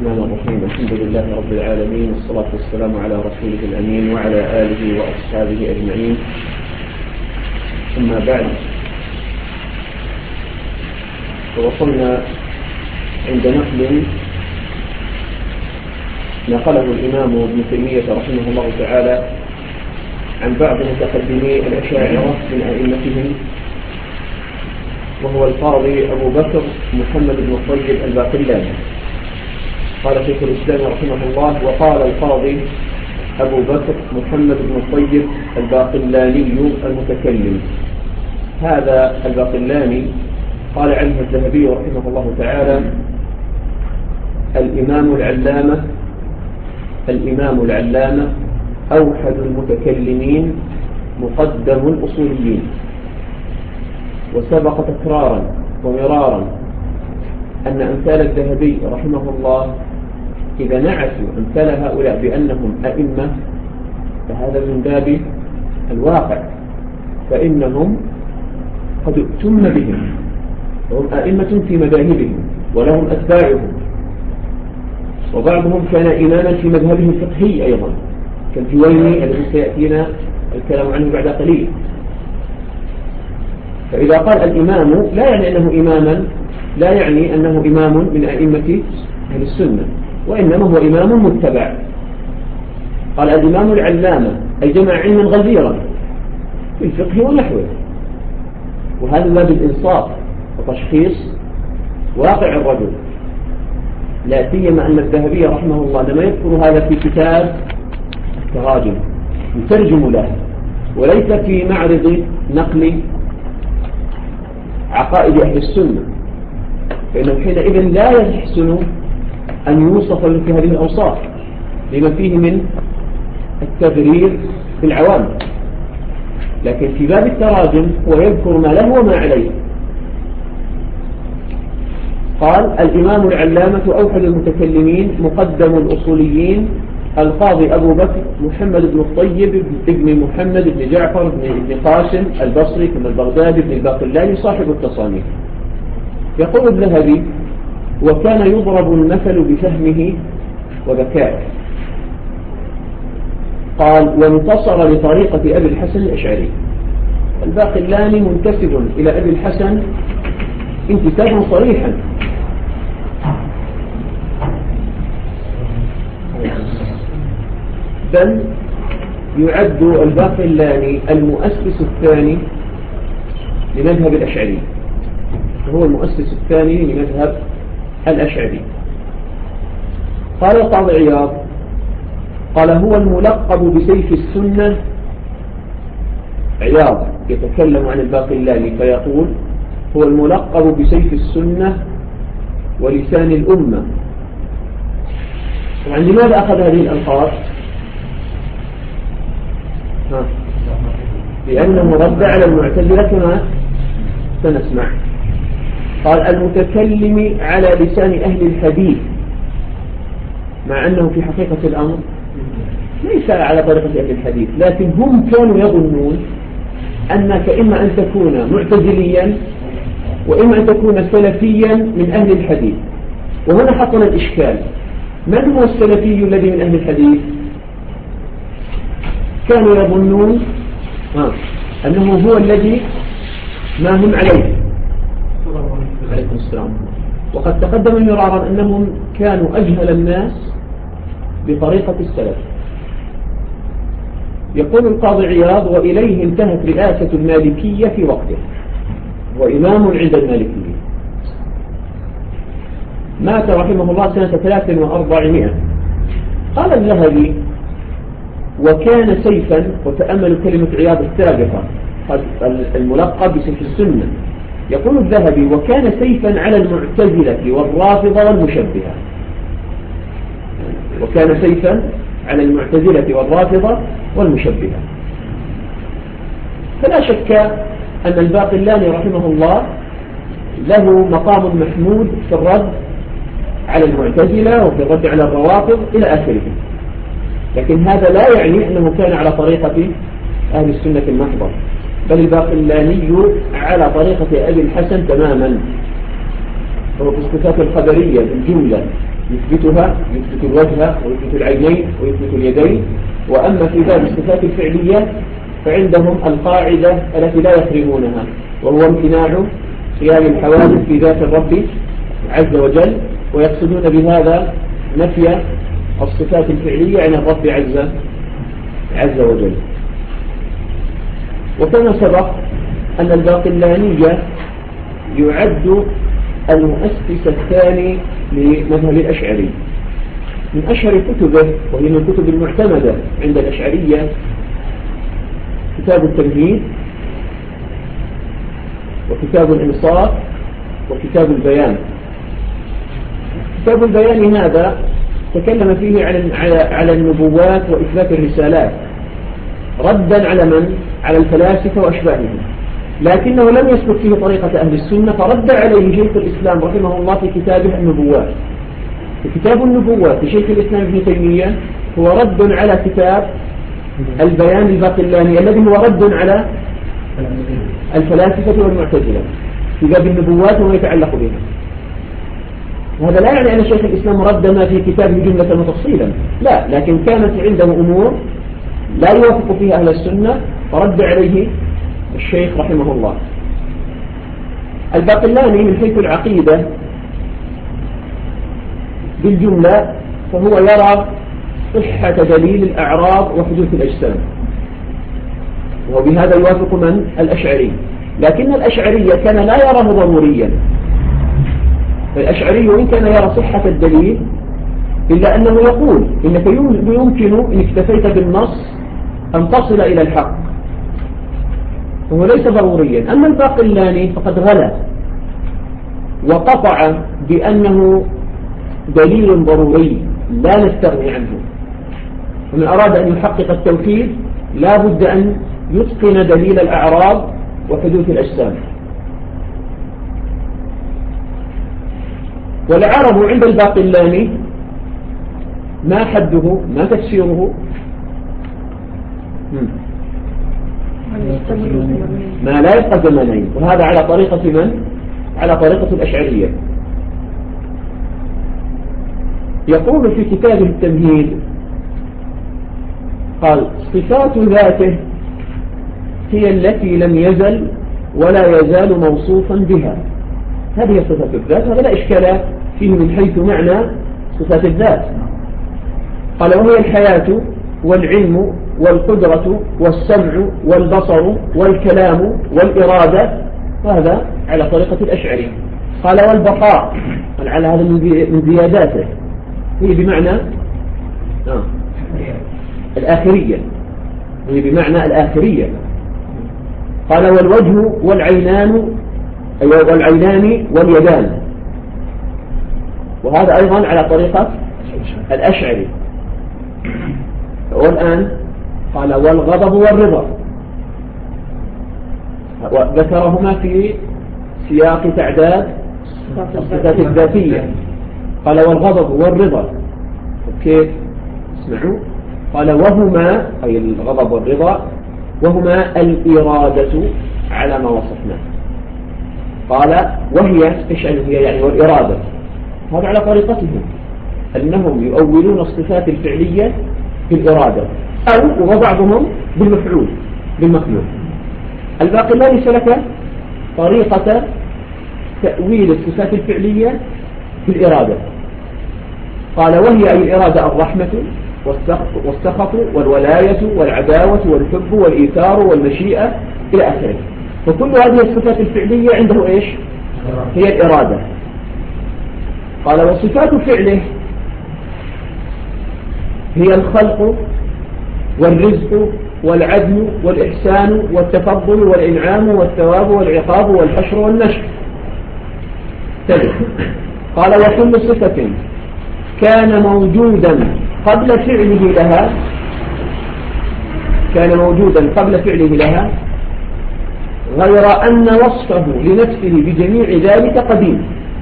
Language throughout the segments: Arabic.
الرحمن الرحيم. الحمد لله رب العالمين، والصلاة والسلام على رسوله الأمين وعلى آله وأصحابه أجمعين. أما بعد، فوصلنا عند نقله الإمام ابن تيمية رحمه الله تعالى عن بعض متقدمي الأشاعرة من أئمتهم، وهو القاضي أبو بكر محمد بن الطيب الباقلاني. قال شيخ الإسلام رحمه الله: وقال القاضي أبو بكر محمد بن الطيب الباقلاني المتكلم. هذا الباقلاني قال عنه الذهبي رحمه الله تعالى: الإمام العلامة أوحد المتكلمين مقدم الأصوليين. وسبق تكرارا ومرارا أن أمثال الذهبي رحمه الله إذا نعتوا أمثال هؤلاء بأنهم أئمة فهذا من باب الواقع، فإنهم قد ائتم بهم وهم أئمة في مذاهبهم ولهم أتباعهم، وبعضهم كان إماما في مذهبه الفقهي أيضا كالجويني الذي سيأتينا الكلام عنه بعد قليل. فإذا قال الإمام لا يعني أنه إمام من أئمة أهل السنة، وإنما هو إمام متبع. قال الإمام العلامة أي جمع علما غزيرا في الفقه ونحوه، وهذا باب الإنصاف وتشخيص واقع الرجل، لا سيما أن الذهبي رحمه الله لما يذكر هذا في كتاب التراجم يترجم له، وليس في معرض نقل عقائد أهل السنة، فإنه حينئذ لا يحسن أن يوصف في هذه الأوصاف لما فيه من التبرير في العوام، لكن في باب التراجم هو يذكر ما له وما عليه. قال: الإمام العلامة أوحد المتكلمين مقدم الأصوليين القاضي أبو بكر محمد بن الطيب بن محمد بن جعفر بن قاسم البصري ثم البغدادي بن الباقلاني صاحب التصانيف. يقول الذهبي: وكان يضرب المثل بفهمه وذكائه. قال: وانتصر لطريقة أبي الحسن الأشعري. الباقلاني منتسب إلى أبي الحسن انتسابا صريحا، بل يعد الباقلاني المؤسس الثاني لمذهب الأشعري، وهو المؤسس الثاني لمذهب الأشعري. قال القاضي عياض: قال: هو الملقب بسيف السنة. عياض يتكلم عن الباقلاني فيقول: هو الملقب بسيف السنة ولسان الأمة. طبعا لماذا أخذ هذه الألقاب؟ لأنه رد على المعتزلة كما سنسمع. قال: المتكلم على لسان أهل الحديث، مع أنه في حقيقة الأمر ليس على طريقة أهل الحديث، لكن هم كانوا يظنون أنك إما أن تكون معتزليا وإما أن تكون سلفيا من أهل الحديث. وهنا حصل الإشكال: من هو السلفي الذي من أهل الحديث؟ كانوا يظنون أنه هو الذي ما هم عليه. عليكم السلام. وقد تقدم مرارا أنهم كانوا أجهل الناس بطريقة السلف. يقول القاضي عياض: وإليه انتهت رئاسة المالكية في وقته، وإمام عند المالكية. مات رحمه الله سنة 300. قال الذهبي: وكان سيفا، وتأملوا كلمة عياض السابقة، الملقب بسيف السنة. يقول الذهبي: وكان سيفا على المعتزلة والرافضة والمشبهة. وكان سيفا على المعتزلة والرافضة والمشبهة. فلا شك أن الباقلاني رحمه الله له مقام محمود في الرد على المعتزلة وفي الرد على الروافض إلى آخره، لكن هذا لا يعني أنه كان على طريقة أهل السنة المحضة، بل الباقلاني على طريقة أبي الحسن تماما، هو في الصفات الخبرية بالجملة يثبت الوجه ويثبت العينين ويثبت اليدين. وأما في باب الصفات الفعلية فعندهم القاعدة التي لا يقربونها، وهو امتناع قيام الحوادث في ذات الرب عز وجل، ويقصدون بهذا نفي الصفات الفعلية عن الرب عز وجل. وكما سبق أن الباقلانية يعد المؤسس الثاني لمذهب الأشعري. من أشهر كتبه وهي من الكتب المعتمدة عند الأشعرية كتاب التمهيد وكتاب الإنصاف وكتاب البيان. كتاب البيان هذا تكلم فيه على النبوات وإثبات الرسالات ردا على من؟ على الفلاسفة وأشباههم، لكنه لم يسلك فيه طريقة أهل السنة، فرد عليه شيخ الإسلام رحمه الله في كتابه النبوات. في كتاب النبوات لشيخ الإسلام ابن تيمية هو رد على كتاب البيان الباقلاني الذي هو رد على الفلاسفة والمعتزلة في باب النبوات وما يتعلق بها. وهذا لا يعني أن شيخ الإسلام رد ما في كتابه جملة وتفصيلا، لا، لكن كانت عنده أمور لا يوافق فيها أهل السنة فرد عليه الشيخ رحمه الله. الباقلاني من حيث العقيدة بالجملة فهو يرى صحة دليل الأعراض وحدوث الأجسام، وبهذا يوافق من؟ الأشعري. لكن الأشعرية كان لا يراه ضروريا، فالأشعري وإن كان يرى صحة الدليل إلا أنه يقول إنك يمكن إن اكتفيت بالنص أن تصل إلى الحق، وهو ليس ضروريا. أما الباقلاني فقد غلا وقطع بأنه دليل ضروري لا نستغني عنه، ومن أراد أن يحقق التوحيد لا بد أن يتقن دليل الأعراض وحدوث الأجسام. والعرب عند الباقلاني ما حده ما تفسيره؟ ما لا يبقى زمانين، وهذا على طريقة من؟ على طريقة الأشعرية. يقول في كتابه التمهيد قال: صفات ذاته هي التي لم يزل ولا يزال موصوفا بها. هذه صفات الذات، هذا لا إشكال فيه من حيث معنى صفات الذات. قال: وهي الحياة والعلم والقدرة والسمع والبصر والكلام والإرادة، وهذا على طريقة الأشعري. قال: والبقاء، قال على هذا من زياداته، هي بمعنى الآخرية، هي بمعنى الآخرية. قال: والوجه والعينان واليدان، وهذا أيضا على طريقة الأشعري. والآن قال: والغضب والرضا، وذكرهما في سياق تعداد الصفات الذاتية. قال: والغضب والرضا، كيف؟ اسمعوا. قال: وهما، أي الغضب والرضا، وهما الإرادة على ما وصفناه. قال: وهي إيش هي يعني؟ والإرادة، هذا على طريقتهم أنهم يؤولون الصفات الفعلية بالإرادة، أو وبعضهم بالمفعول بالمخلوق. الباقلاني سلك طريقة تأويل الصفات الفعلية بالإرادة. قال: وهي أي الإرادة الرحمة والسخط والولاية والعداوة والحب والإيثار والمشيئة إلى آخره. فكل هذه الصفات الفعلية عنده إيش؟ هي الإرادة. قال: وصفات فعله هي الخلق والرزق والعدل والإحسان والتفضل والإنعام والثواب والعقاب والحشر والنشر. قال: وكل صفة كان موجودا قبل فعله لها غير أن وصفه لنفسه بجميع ذلك قديم.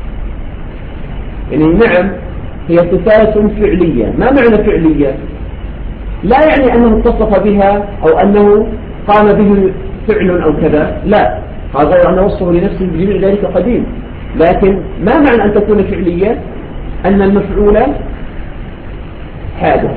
يعني نعم هي صفات فعلية. ما معنى فعلية؟ لا يعني أنه اتصف بها أو أنه قام به فعل أو كذا، لا، غير أن وصفه لنفسه بجميع ذلك قديم. لكن ما معنى أن تكون فعلية؟ أن المفعول حادث.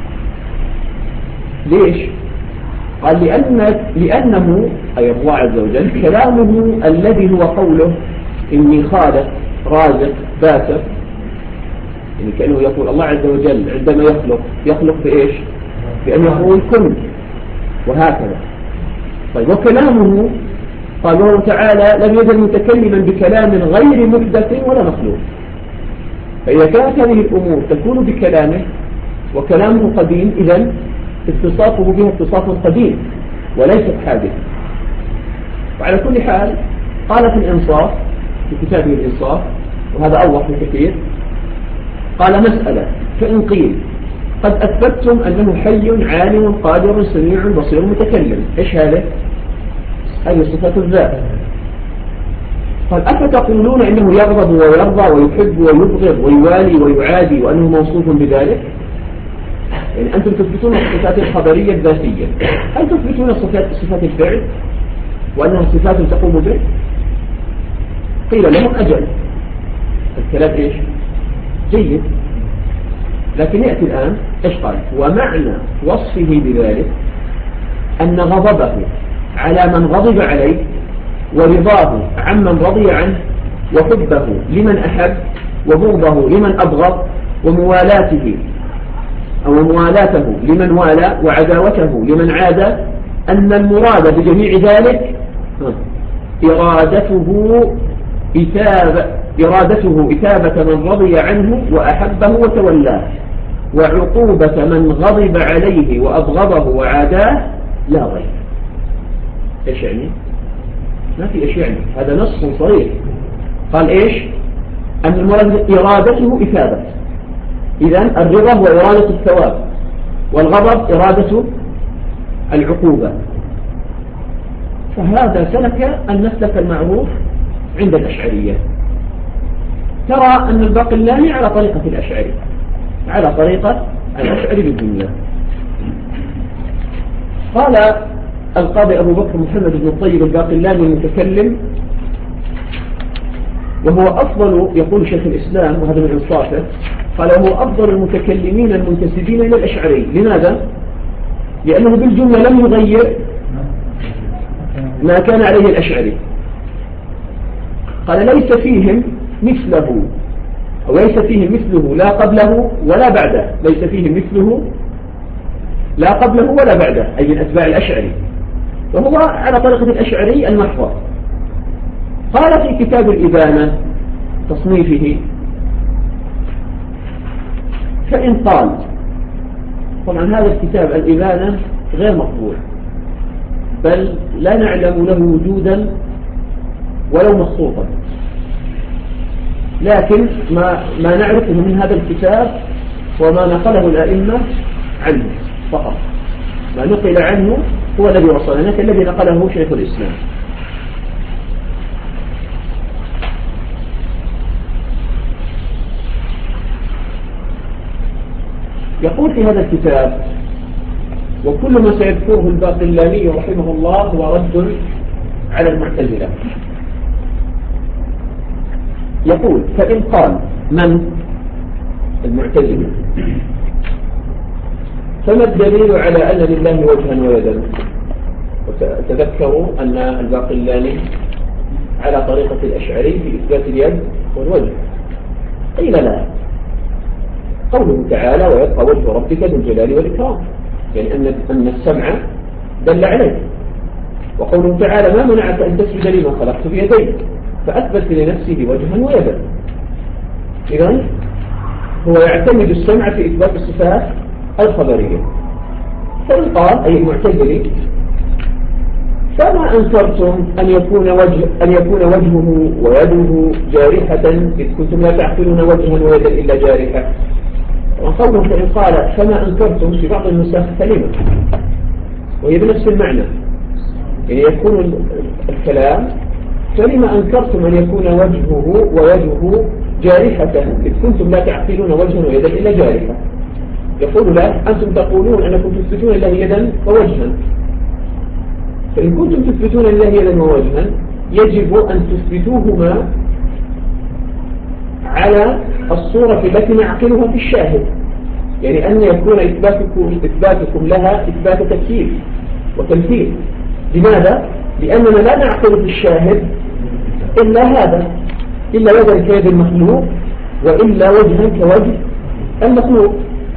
ليش؟ قال لأنه أي الله عز وجل كلامه الذي هو قوله إني خالق رازق باسط، يعني كأنه يقول الله عز وجل عندما يخلق بإيش؟ بأن يقول كن وهكذا. طيب وكلامه قال الله تعالى لم يزل متكلما بكلام غير محدث ولا مخلوق. فإذا كانت هذه الأمور تكون بكلامه وكلامه قديم، إذن اتصافه بها اتصاف قديم وليس حادث. وعلى كل حال قال في الإنصاف في كتابه الإنصاف، وهذا أوضح بكثير، قال مسألة فإن قيل قد أثبتتم أنه حي عالم قادر سميع بصير متكلم، إيش هذا؟ هذه صفة الذات. قال أفتقولون إنه يغضب ويرضى ويحب ويبغض ويوالي ويعادي وأنه موصوف بذلك؟ يعني أنتم تثبتون الصفات الخبرية الذاتية، هل تثبتون صفات الفعل وأنها صفات تقوم به؟ قيل لهم أجل. الكلام إيش؟ جيد، لكن يأتي الآن إيش قال؟ ومعنى وصفه بذلك أن غضبه على من غضب عليه ورضاه عمن رضي عنه وحبه لمن أحب وبغضه لمن أبغض وموالاته لمن والى وعداوته لمن عاد، أن المراد بجميع ذلك إثابة من رضي عنه وأحبه وتولاه، وعقوبة من غضب عليه وأبغضه وعاداه لا غير. إيش يعني؟ ما في إيش يعني، هذا نص صريح. قال إيش؟ أن المراد إرادته إثابة، إذن الرضا هو إرادة الثواب، والغضب إرادة العقوبة. فهذا سلك المسلك المعروف عند الأشعرية. ترى أن الباقلاني على طريقة الأشعري، على طريقة الأشعري بالدنيا. قال القاضي أبو بكر محمد بن الطيب الباقلاني المتكلم، وهو أفضل، يقول شيخ الإسلام وهذا من إنصافه، قال وهو أفضل المتكلمين المنتسبين إلى الأشعري. لماذا؟ لأنه بالجملة لم يغير ما كان عليه الأشعري. قال ليس فيهم مثله، أو ليس فيهم مثله لا قبله ولا بعده، ليس فيهم مثله لا قبله ولا بعده، أي من أتباع الأشعري، وهو على طريقة الأشعري المحضر. قال في كتاب الإبانة تصنيفه فإن قال، طبعا هذا الكتاب الإبانة غير مطبوع، بل لا نعلم له وجودا ولو مخطوطا، لكن ما نعرفه من هذا الكتاب وما نقله الأئمة عنه فقط. ما نقل عنه هو الذي وصلنا كالذي نقله شيخ الإسلام. يقول في هذا الكتاب: وكل ما سيذكره الباقلاني رحمه الله هو رد على المعتزلة. يقول: فإن قال من المعتزلة فما الدليل على أن لله وجها ويدا؟ وتذكروا أن الباقلاني على طريقة الأشعري في إثبات اليد والوجه. قيل لا، قوله تعالى: ويبقى وجه ربك ذو الجلال والإكرام، يعني أن السمع دل عليه. وقوله تعالى: ما منعك أن تسجد لما خلقت بيديك، فأثبت لنفسه وجها ويدا. إذن هو يعتمد السمع في إثبات الصفات الخبرية. فإن قال أي المعتزلي: فما أنكرتم أن يكون وجهه ويده جارحة إذ كنتم لا تعقلون وجها ويدا إلا جارحة. وقوله فإن قال فما أنكرتم في بعض النسخ كلمة وهي بنفس المعنى، يعني يكون الكلام: فلما أنكرتم أن يكون وجهه ويده جارحة إذ كنتم لا تعقلون وجها ويدا إلا جارحة. يقول لا، أنتم تقولون أنكم تثبتون لله يدا ووجها، فإن كنتم تثبتون لله يدا ووجها يجب أن تثبتوهما على الصورة التي نعقلها في الشاهد، يعني أن يكون إثباتكم لها إثبات تكييف وتمثيل. لماذا؟ لأننا لا نعقل في الشاهد إلا هذا، إلا يدا كيد المخلوق وإلا وجها كوجه المخلوق.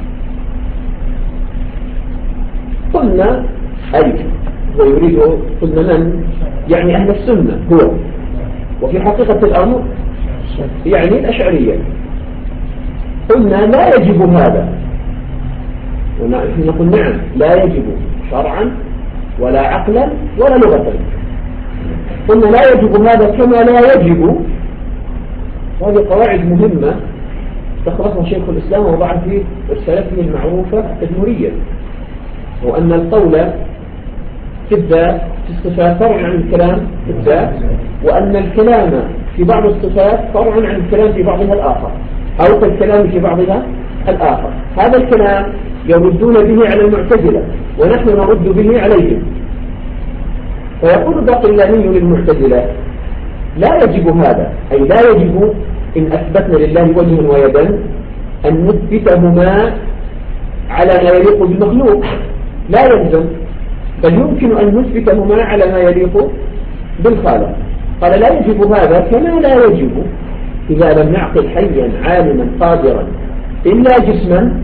قلنا أي ويريد قلنا من يعني أهل السنة هو، وفي حقيقة الأمر يعني الأشعرية. قلنا لا يجب هذا، ونحن نقول نعم لا يجب شرعا ولا عقلا ولا لغة. قلنا لا يجب هذا كما لا يجب، وهذه قواعد مهمة استخلصها شيخ الإسلام ووضعها في رسالته المعروفة التدمرية، وأن القول في الذات في الصفات فرع عن الكلام في الذات، وأن الكلام في بعض الصفات فرع عن الكلام في بعضها الآخر، أو كالكلام في بعضها الآخر. هذا الكلام يردون به على المعتزلة ونحن نرد به عليهم. فيقول الباقلاني للمعتزلة لا يجب هذا، أي لا يجب إن أثبتنا لله وجها ويدا أن نثبتهما على ما يليق بالمخلوق، لا يلزم، بل يمكن أن نثبتهما على ما يليق بالخالق. قال لا يجب هذا كما لا يجب إذا لم نعقل حيا عالما قادرا إلا جسما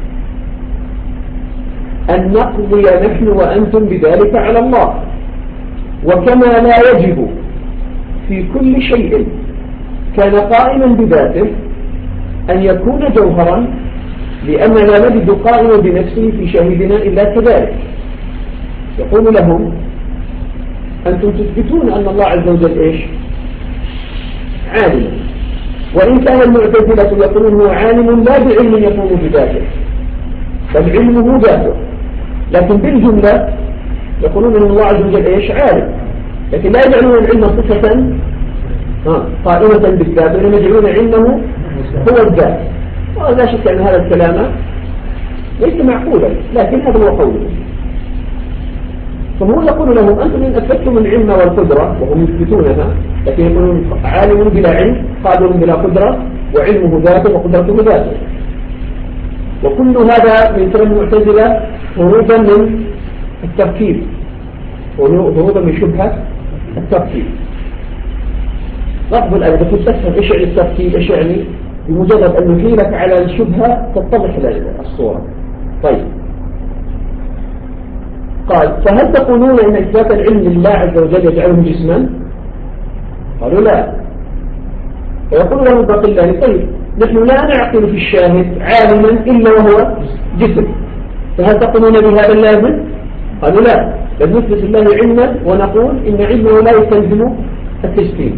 أن نقضي نحن وأنتم بذلك على الله. وكما لا يجب في كل شيء كان قائما بذاته أن يكون جوهرا، لأننا نجد قائما بنفسه في شاهدنا إلا كذلك. يقول لهم أنتم تثبتون أن الله عز وجل إيش؟ عالم، وإن كان المعتزلة يقولون هو عالم لا بعلم يقوم بذاته بل علمه ذاته، لكن بالجملة يقولون أن الله عز وجل إيش؟ عالم، لكن لا يجعلون العلم صفة قائمة بالذات، وإنما يجعلون علمه هو الذات. ولا شك أن هذا الكلام ليس معقولا، لكن هذا هو قوله. فهو يقول لهم أنتم إن أثبتم العلم والقدرة، وهم يثبتونها، لكن يقولون عالم بلا علم، قادر بلا قدرة، وعلمه ذاته وقدرته ذاته. وكل هذا من كلام المعتزلة هروبا من التركيب، هروبا من شبهة التركيب. لاحظوا الآن إذا كنت تفهم إيش يعني التركيب، إيش يعني؟ بمجرد أن نحيلك على الشبهة تتضح الصورة. طيب، قال فهل تقولون إن إثبات العلم لله عز وجل يجعله جسما؟ قالوا لا. فيقول له الباقلاني طيب نحن لا نعقل في الشاهد عالما إلا وهو جسم، فهل تقولون بهذا اللازم؟ قالوا لا، بل نثبت الله علما ونقول إن علمه لا يستلزم التجسيم.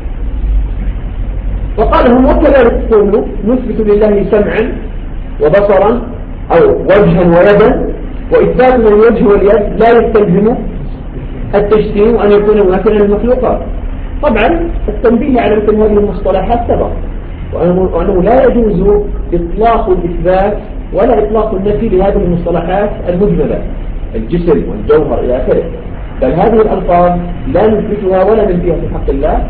وقال هم وكذلك تقولوا نثبت لله سمعا وبصرا أو وجها ويدا، وإثباتنا الوجه واليد لا يستلزم التجسيم وأن يكون مماثلا للمخلوقات. طبعا التنبيه على مثل هذه المصطلحات سبق، وأنه لا يجوز إطلاق الإثبات ولا إطلاق النفي لهذه المصطلحات المجملة، الجسم والجوهر إلى آخره، بل هذه الألفاظ لا نثبتها ولا ننفيها في حق الله،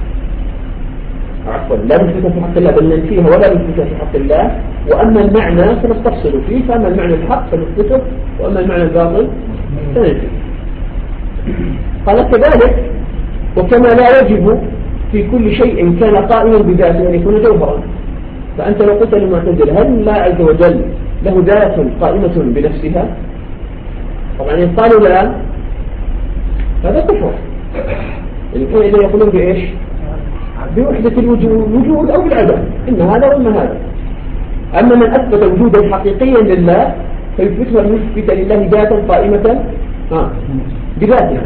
عفوا لا نثبتها في حق الله بل ننفيها ولا نثبتها في حق الله. وأما المعنى فنستفصل فيه، فأما المعنى الحق فنثبته، وأما المعنى الباطل فننفيه. قال كذلك وكما لا يجب في كل شيء كان قائما بذاته أن يكون جوهرا. فأنت لو قلت للمعتزلة هل الله عز وجل له ذات قائمة بنفسها؟ طبعا إن قالوا لا هذا كفر، يعني كان إذا يقولون بإيش؟ بوحدة الوجود أو بالعدم، إن هذا وإن هذا. أما من أثبت وجودا حقيقيا لله فيثبتها المثبت لله ذاتا قائمة بذاتها.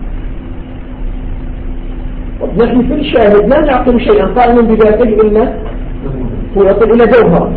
نحن في الشاهد لا نعقل شيئا قائما بذاته إلا هو يصل إلى جوهر.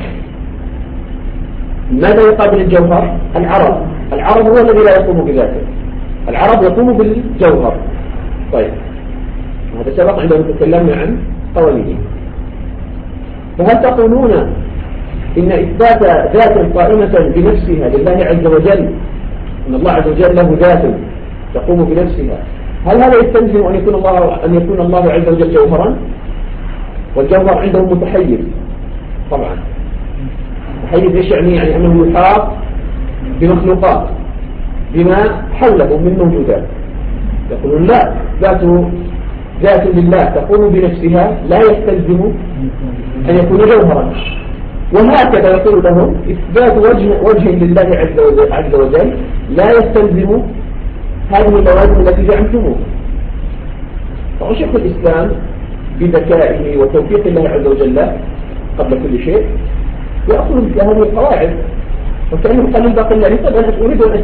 ماذا يقابل الجوهر؟ العرض هو الذي لا يقوم بذاته، العرض يقوم بالجوهر. طيب هذا سبق عندما تكلمنا عن قوانين. فهل تقولون إن إثبات ذات قائمة بنفسها لله عز وجل، أن الله عز وجل له ذات تقوم بنفسها، هل هذا يستلزم أن يكون الله عز وجل جوهرا؟ والجوهر عندهم متحيز طبعا. متحيز إيش يعني؟ يعني أنه يحاط بمخلوقات بما حوله من موجودات. يقولون لا، ذات لله تقوم بنفسها لا يستلزم أن يكون جوهرا. وهكذا يقول لهم إثبات وجه لله عز وجل لا يستلزم هذه اللوازم التي زعمتموها. فشيخ الإسلام بذكائه وتوفيق الله عز وجل قبل كل شيء يأخذ مثل هذه القواعد، وكأنه قال الباقلاني طب أنا أريد أن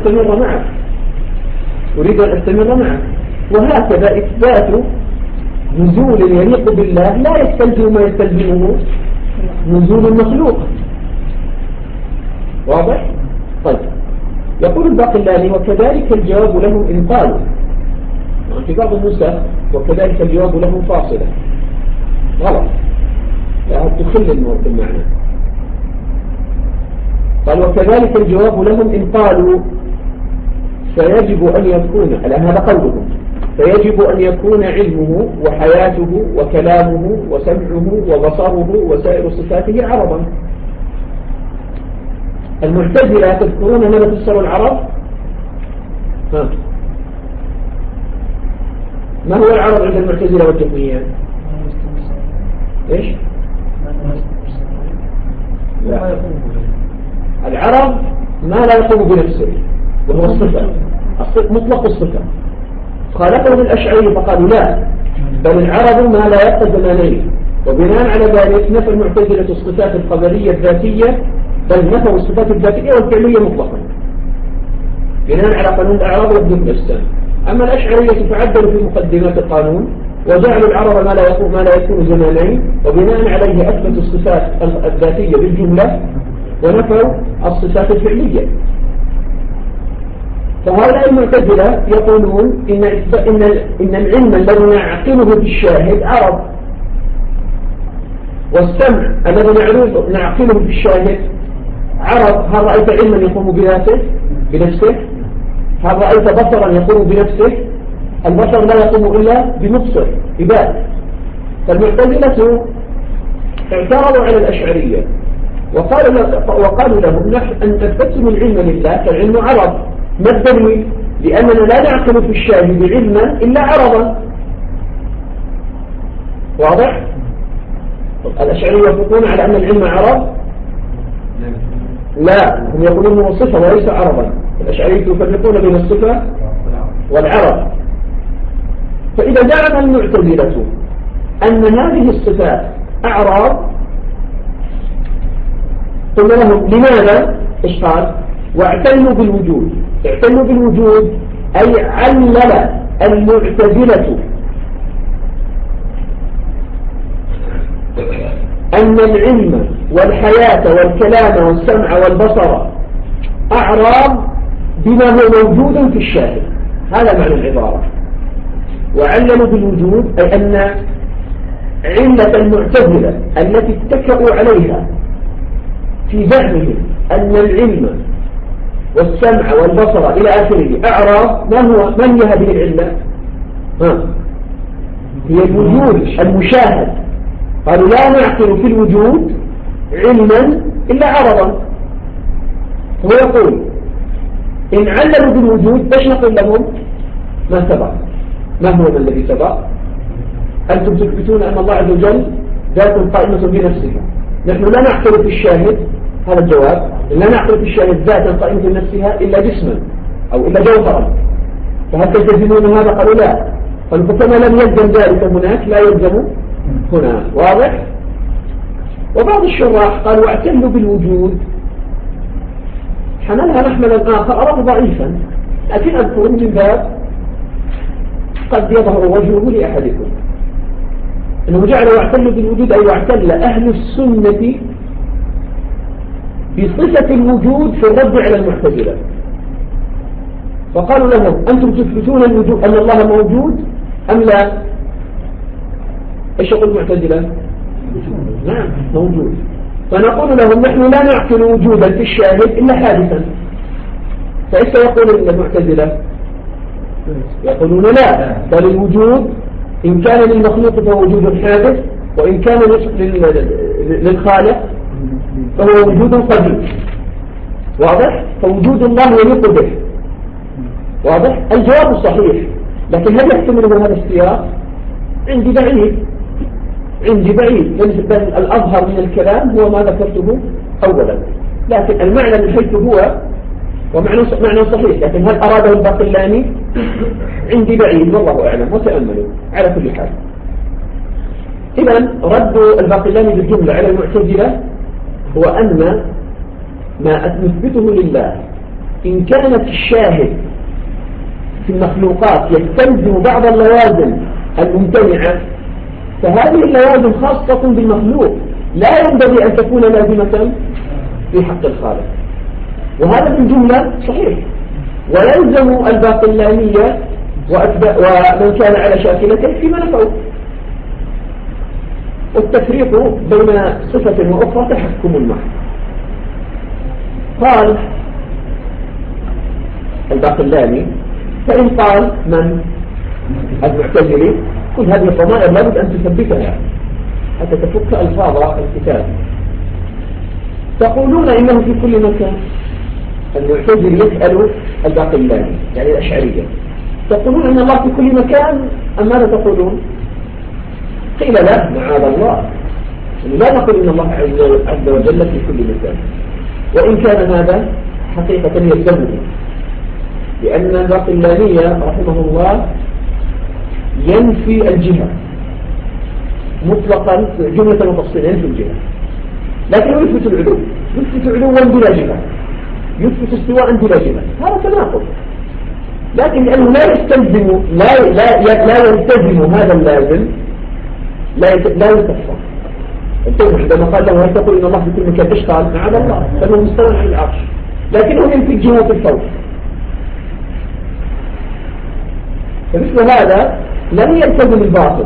أستمر معه. وهكذا إثبات نزول يليق بالله لا يستلزم ما يستلزمه نزول المخلوق. واضح؟ طيب، يقول الباقلاني وكذلك الجواب لهم إن قالوا، في بعض النسخ وكذلك الجواب لهم فاصلة، غلط، لا تخل المعنى. قال وكذلك الجواب لهم إن قالوا فيجب أن يكون، الآن هذا قولهم، فيجب أن يكون علمه وحياته وكلامه وسمعه وبصره وسائر صفاته عرضا. المعتزلة تذكرون ماذا تفسر العرض؟ ما هو العرض عند المعتزلة والجهمية؟ إيش؟ لا. العرض ما لا يقوم بنفسه وهو الصفة، مطلق الصفة. خالفهم الأشعري فقالوا لا، بل العرض ما لا يقصد زمانين، وبناء على ذلك نفى المعتزلة الصفات الخبرية الذاتية، بل نفوا الصفات الذاتية والفعلية مطلقا بناء على قانون الأعراض وابن الإسلام. أما الأشعرية فعدلوا في مقدمات القانون وجعلوا العرض ما لا يكون زمانين، وبناء عليه أثبتوا الصفات الذاتية بالجملة ونفوا الصفات الفعلية. فهؤلاء المعتزلة يقولون إن العلم الذي نعقله بالشاهد عرض، والسمع الذي نعقله بالشاهد عرض. هل رأيت علما يقوم بنفسه؟ هل رأيت بصرا يقوم بنفسه؟ البصر لا يقوم إلا بمبصر عباد. فالمعتزلة اعترضوا على الأشعرية وقالوا لهم أن تثبتوا العلم لله فالعلم عرض. ما الدليل؟ لأننا لا نعقل في الشاهد علما إلا عرضا. واضح؟ الأشعرية يقولون على أن العلم عرض؟ لا، هم يقولون هو صفة وليس عرضا. الأشعرية يفرقون بين الصفة والعرض. فإذا زعم المعتزلة أن هذه الصفات أعراض قلنا لهم لماذا؟ إيش قال؟ واعتنوا بالوجود. اعتنوا بالوجود أي علل المعتزلة أن العلم والحياة والكلام والسمع والبصر أعراض بما هو موجود في الشاهد. هذا معنى العبارة. وعللوا بالوجود أي أن علة المعتزلة التي اتكأوا عليها في زعمهم أن العلم والسمع والبصر إلى آخره أعراض، من هي هذه العلة؟ هي الوجود المشاهد. قالوا لا نعقل في الوجود علما إلا عرضا. هو يقول إن عللوا بالوجود ايش نقول لهم؟ ما سبق. ما هو ما الذي سبق؟ أنتم تثبتون أن الله عز وجل ذات قائمة بنفسها. نحن لا نعقل في الشاهد، هذا الجواب، لا نعقل في الشاهد ذاتا قائمة بنفسها إلا جسما أو إلا جوهرا. فهل تلتزمون هذا؟ قالوا لا. قالوا فكما لم يلزم ذلك هناك لا يلزم هنا. واضح؟ وبعض الشراح قالوا اعتلوا بالوجود حملها محملا آخر أراه ضعيفا، لكن أذكر من باب قد يظهر وجهه لأحدكم أنه جعل واعتل بالوجود أي واعتل أهل السنة بصفة الوجود في الرد على المعتزلة. فقالوا لهم أنتم تثبتون الوجود أن الله موجود أم لا؟ إيش يقول المعتزلة؟ نعم موجود. فنقول لهم نحن لا نعقل وجودا في الشاهد إلا حادثا. فإيش يقول المعتزلة؟ يقولون لا، بل الوجود إن كان للمخلوق فهو وجود حادث، وإن كان للخالق فهو وجود قديم. واضح؟ فوجود الله يليق به. واضح؟ الجواب صحيح، لكن هل يحتمله هذا السياق؟ عندي بعيد. بل الأظهر من الكلام هو ما ذكرته أولا، لكن المعنى من حيث هو ومعنى صحيح، لكن هل أراده الباقلاني؟ عندي بعيد والله أعلم، وتأملوا على كل حال. إذن رد الباقلاني بالجملة على المعتزلة هو أن ما نثبته لله إن كانت الشاهد في المخلوقات يستلزم بعض اللوازم الممتنعة، فهذه اللوازم خاصة بالمخلوق لا ينبغي أن تكون لازمة في حق الخالق، وهذا بالجملة صحيح. ويلزم الباقلانية ومن كان على شاكلته فيما نفعه. والتفريق بين صفة وأخرى تحكم معه. قال الباقلاني: فإن قال من المعتزلي كل هذه الضمائر لابد أن تثبتها حتى تفك ألفاظ الكتاب. تقولون إنه في كل مكان. المعتزلي يسأل الباقلاني يعني الأشعرية: تقولون إن الله في كل مكان أم ماذا تقولون؟ قيل لا، معاذ الله، لا نقول إن الله عز وجل في كل مكان، وإن كان هذا حقيقة يلزمه، لأن الباقلانية رحمه الله ينفي الجهة مطلقا جملة وتفصيلا، ينفي الجهة، لكن يثبت العلو، يثبت علوا بلا جهة، يثبت استواء بلا جهة. هذا تناقض، لكن لأنه لا يستلزم لا يلتزم هذا اللازم لا يتفق. انتبه عندما قال له: هل تقول إن الله في كل مكان؟ ايش قال؟ معاذ الله، فإنه مستوى على العرش، لكنه ينفي الجهة الفوق. فمثل هذا لم يلتزم الباطل،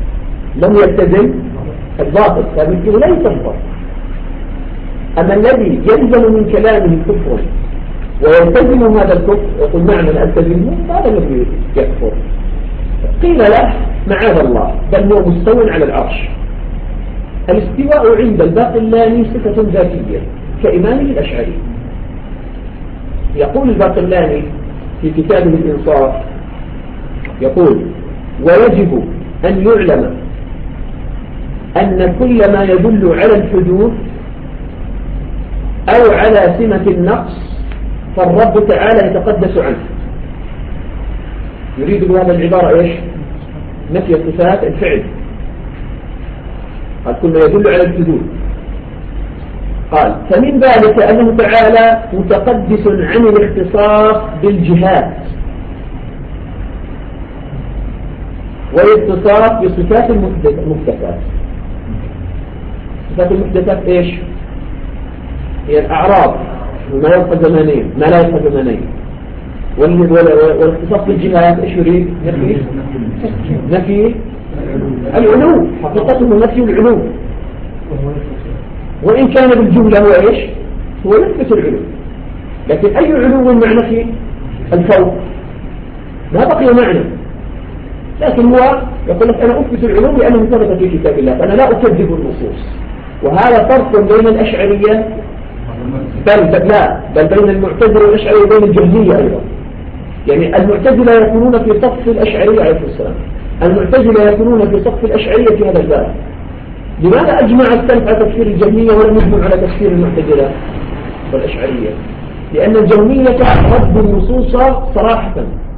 فمثله لا يتفق. أما الذي يلزم من كلامه كفر ويلتزم هذا الكفر يقول: نعم أنا ألتزمه، هذا الذي يكفر. قيل له: معاذ الله، بل هو مستوى على العرش. الاستواء عند الباقلاني صفة ذاتية كإمامه الأشعري. يقول الباقلاني في كتابه الإنصاف، يقول: ويجب أن يعلم أن كل ما يدل على الحدوث أو على سمة النقص فالرب تعالى يتقدس عنه. يريد بهذا العبارة إيش؟ نفي صفات الفعل. قال: كل ما يدل على الحدوث. قال: فمن ذلك أنه تعالى متقدس عن الاختصاص بالجهات والاتصاف بصفات المحدثات. صفات المحدثات إيش؟ هي الأعراض وما يبقى زمانين ما لا يبقى زمانين. والاختصاص بالجهات إيش يريد؟ نفي العلو، حقيقته نفي العلو، وإن كان بالجملة هو إيش؟ هو نفي العلو، لكن أي علو مع نفي الفوق؟ ما بقي معنى. لكن هو يقول لك: أنا أثبت العلو لأنه ثبت في كتاب الله، فأنا لا أكذب النصوص. وهذا فرق بين الأشعرية بل بين المعتزلة والأشعرية وبين الجهمية أيضا. يعني المعتزلة يكونون في صف الأشعرية عليه السلام، المعتزلة يكونون في صف الأشعرية في هذا الباب. لماذا أجمع السلف على تفسير الجهمية ولم يجمع على تفسير المعتزلة والأشعرية؟ لأن الجهمية رد النصوص صراحة.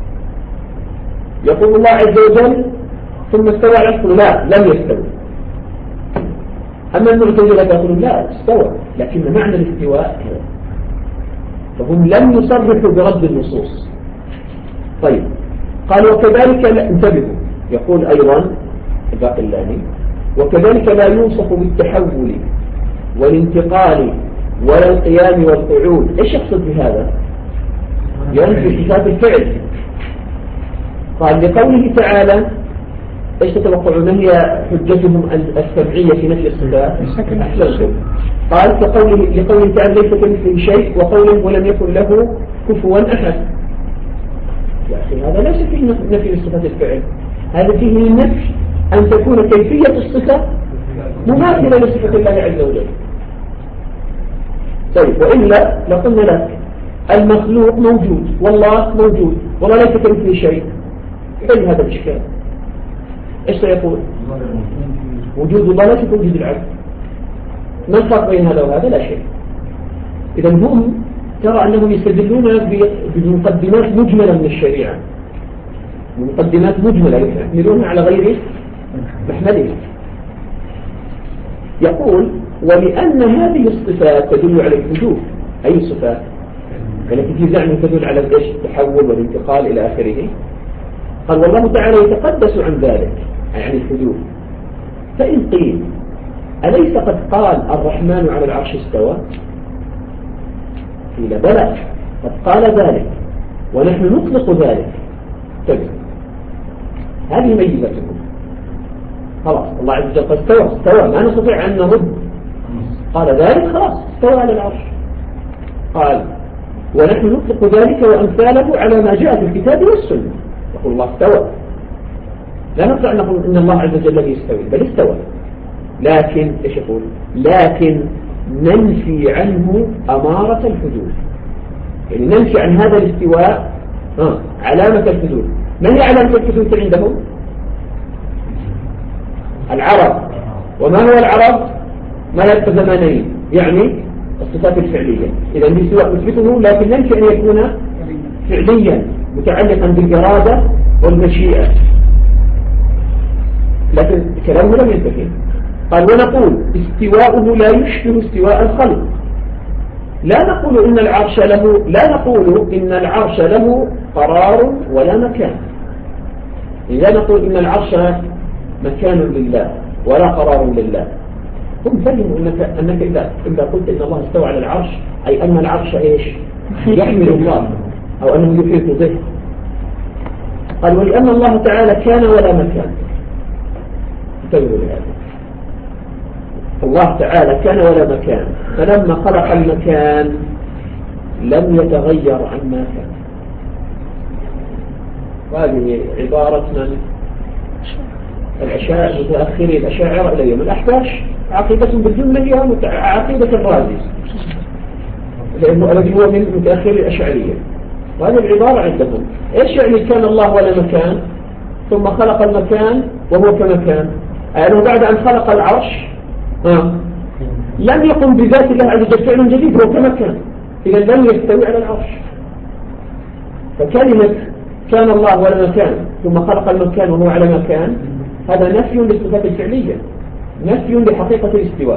يقول الله عز وجل: ثم استوى على العرش، لا لم يستوي. أما المعتزلة يقولون: لا استوى، لكن معنى الاستواء كذا. فهم لم يصرحوا برد النصوص. طيب، قال: وكذلك انتبهوا، يقول أيضا الباقلاني: وكذلك لا يوصف بالتحول والانتقال ولا القيام والقعود. ايش يقصد بهذا؟ ينفي صفات الفعل. قال: لقوله تعالى، ايش تتوقعون هي حجتهم السمعية في نفي الصفات؟ قال: لقوله تعالى: ليس كمثله شيء، وقوله: ولم يكن له كفوا أحد. يا أخي هذا ليس فيه نفي صفات الفعل، هذا فيه نفي أن تكون كيفية الصفة مماثلة لصفة الله عز وجل. طيب وإلا لقلنا لك المخلوق موجود والله موجود والله ليس كمثله شيء، يحل هذا الإشكال. إيش سيقول؟ وجود الله لا يكون وجود العبد. ما الفرق بين هذا وهذا؟ لا شيء. إذا هم ترى أنهم يستدلون بمقدمات مجملة من الشريعة، مقدمات مجملة يحملونها على غير محملها. يقول ولأن هذه الصفات تدل على الوجود. أي صفات؟ التي في زعمه تدل على التحول والانتقال إلى آخره. قال والله تعالى يتقدس عن ذلك، يعني الحدوث. فإن قيل أليس قد قال الرحمن على العرش استوى؟ قيل بلى قد قال ذلك ونحن نطلق ذلك. تبع هذه ميزتكم. خلاص الله عز وجل استوى ما نستطيع أن نرد. قال ذلك خلاص استوى على العرش. قال ونحن نطلق ذلك وأمثاله على ما جاء في الكتاب والسنة. يقول الله استوى، لا نستطيع أن نقول إن الله عز وجل يستوي، بل استوى. لكن إيش يقول؟ لكن ننفي عنه أمارة الحدوث، يعني ننفي عن هذا الاستواء علامة الحدوث. ما هي علامة الحدوث عندهم؟ العرض. وما هو العرض؟ ما يبقى زمانين، يعني الصفات الفعلية. إذا الاستواء نثبته لكن ننفي أن يكون فعليا متعلقا بالإرادة والمشيئة. لكن كلامه لم ينتهي. قال ونقول استواؤه لا يشبه استواء الخلق. لا نقول إن العرش له قرار ولا مكان. لا نقول إن العرش مكان لله ولا قرار لله. هم فهموا أنك إذا قلت إن الله استوى على العرش أي أن العرش إيش يحمل الله أو أنه يحيط به. قال ولأن الله تعالى كان ولا مكان. انتبهوا لهذا. الله تعالى كان ولا مكان، فلما خلق المكان لم يتغير عما كان. وهذه عبارة من متأخري الأشاعرة إلى يوم الأحباش. عقيدة بالجملة هي عقيدة الرازي لأنه الذي هو من متأخري الأشعرية. وهذه العبارة عندهم إيش يعني كان الله ولا مكان ثم خلق المكان وهو كمكان؟ يعني بعد أن خلق العرش لم يقم بذات الله عز وجل فعل جديد هو كمكان، إذا لم يستوي على العرش. فكلمة كان الله ولا مكان ثم خلق المكان وهو على مكان هذا نفي للصفات الفعلية، نفي لحقيقة الاستواء.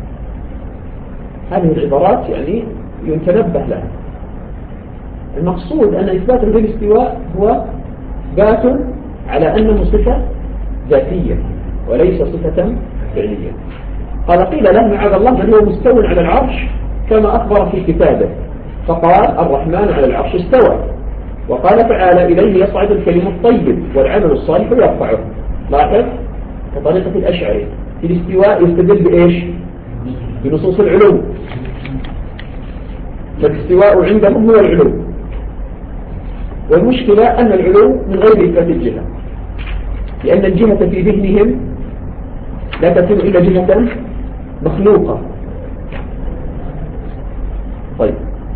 هذه العبارات يعني يتنبه لها. المقصود أن إثبات الاستواء هو بات على أنه صفة ذاتية وليس صفة فعلية. قال قيل له معاذ الله من هو مستو على العرش كما أخبر في كتابه، فقال الرحمن على العرش استوى. وقال تعالى إليه يصعد الكلم الطيب والعمل الصالح يرفعه. لاحظ كطريقة الأشعري في الاستواء يستدل بإيش؟ بنصوص العلو. فالاستواء عندهم هو العلو، والمشكلة أن العلو من غير إثبات الجهة، لأن الجهة في ذهنهم لا تكون إلا جهة مخلوقة. طيب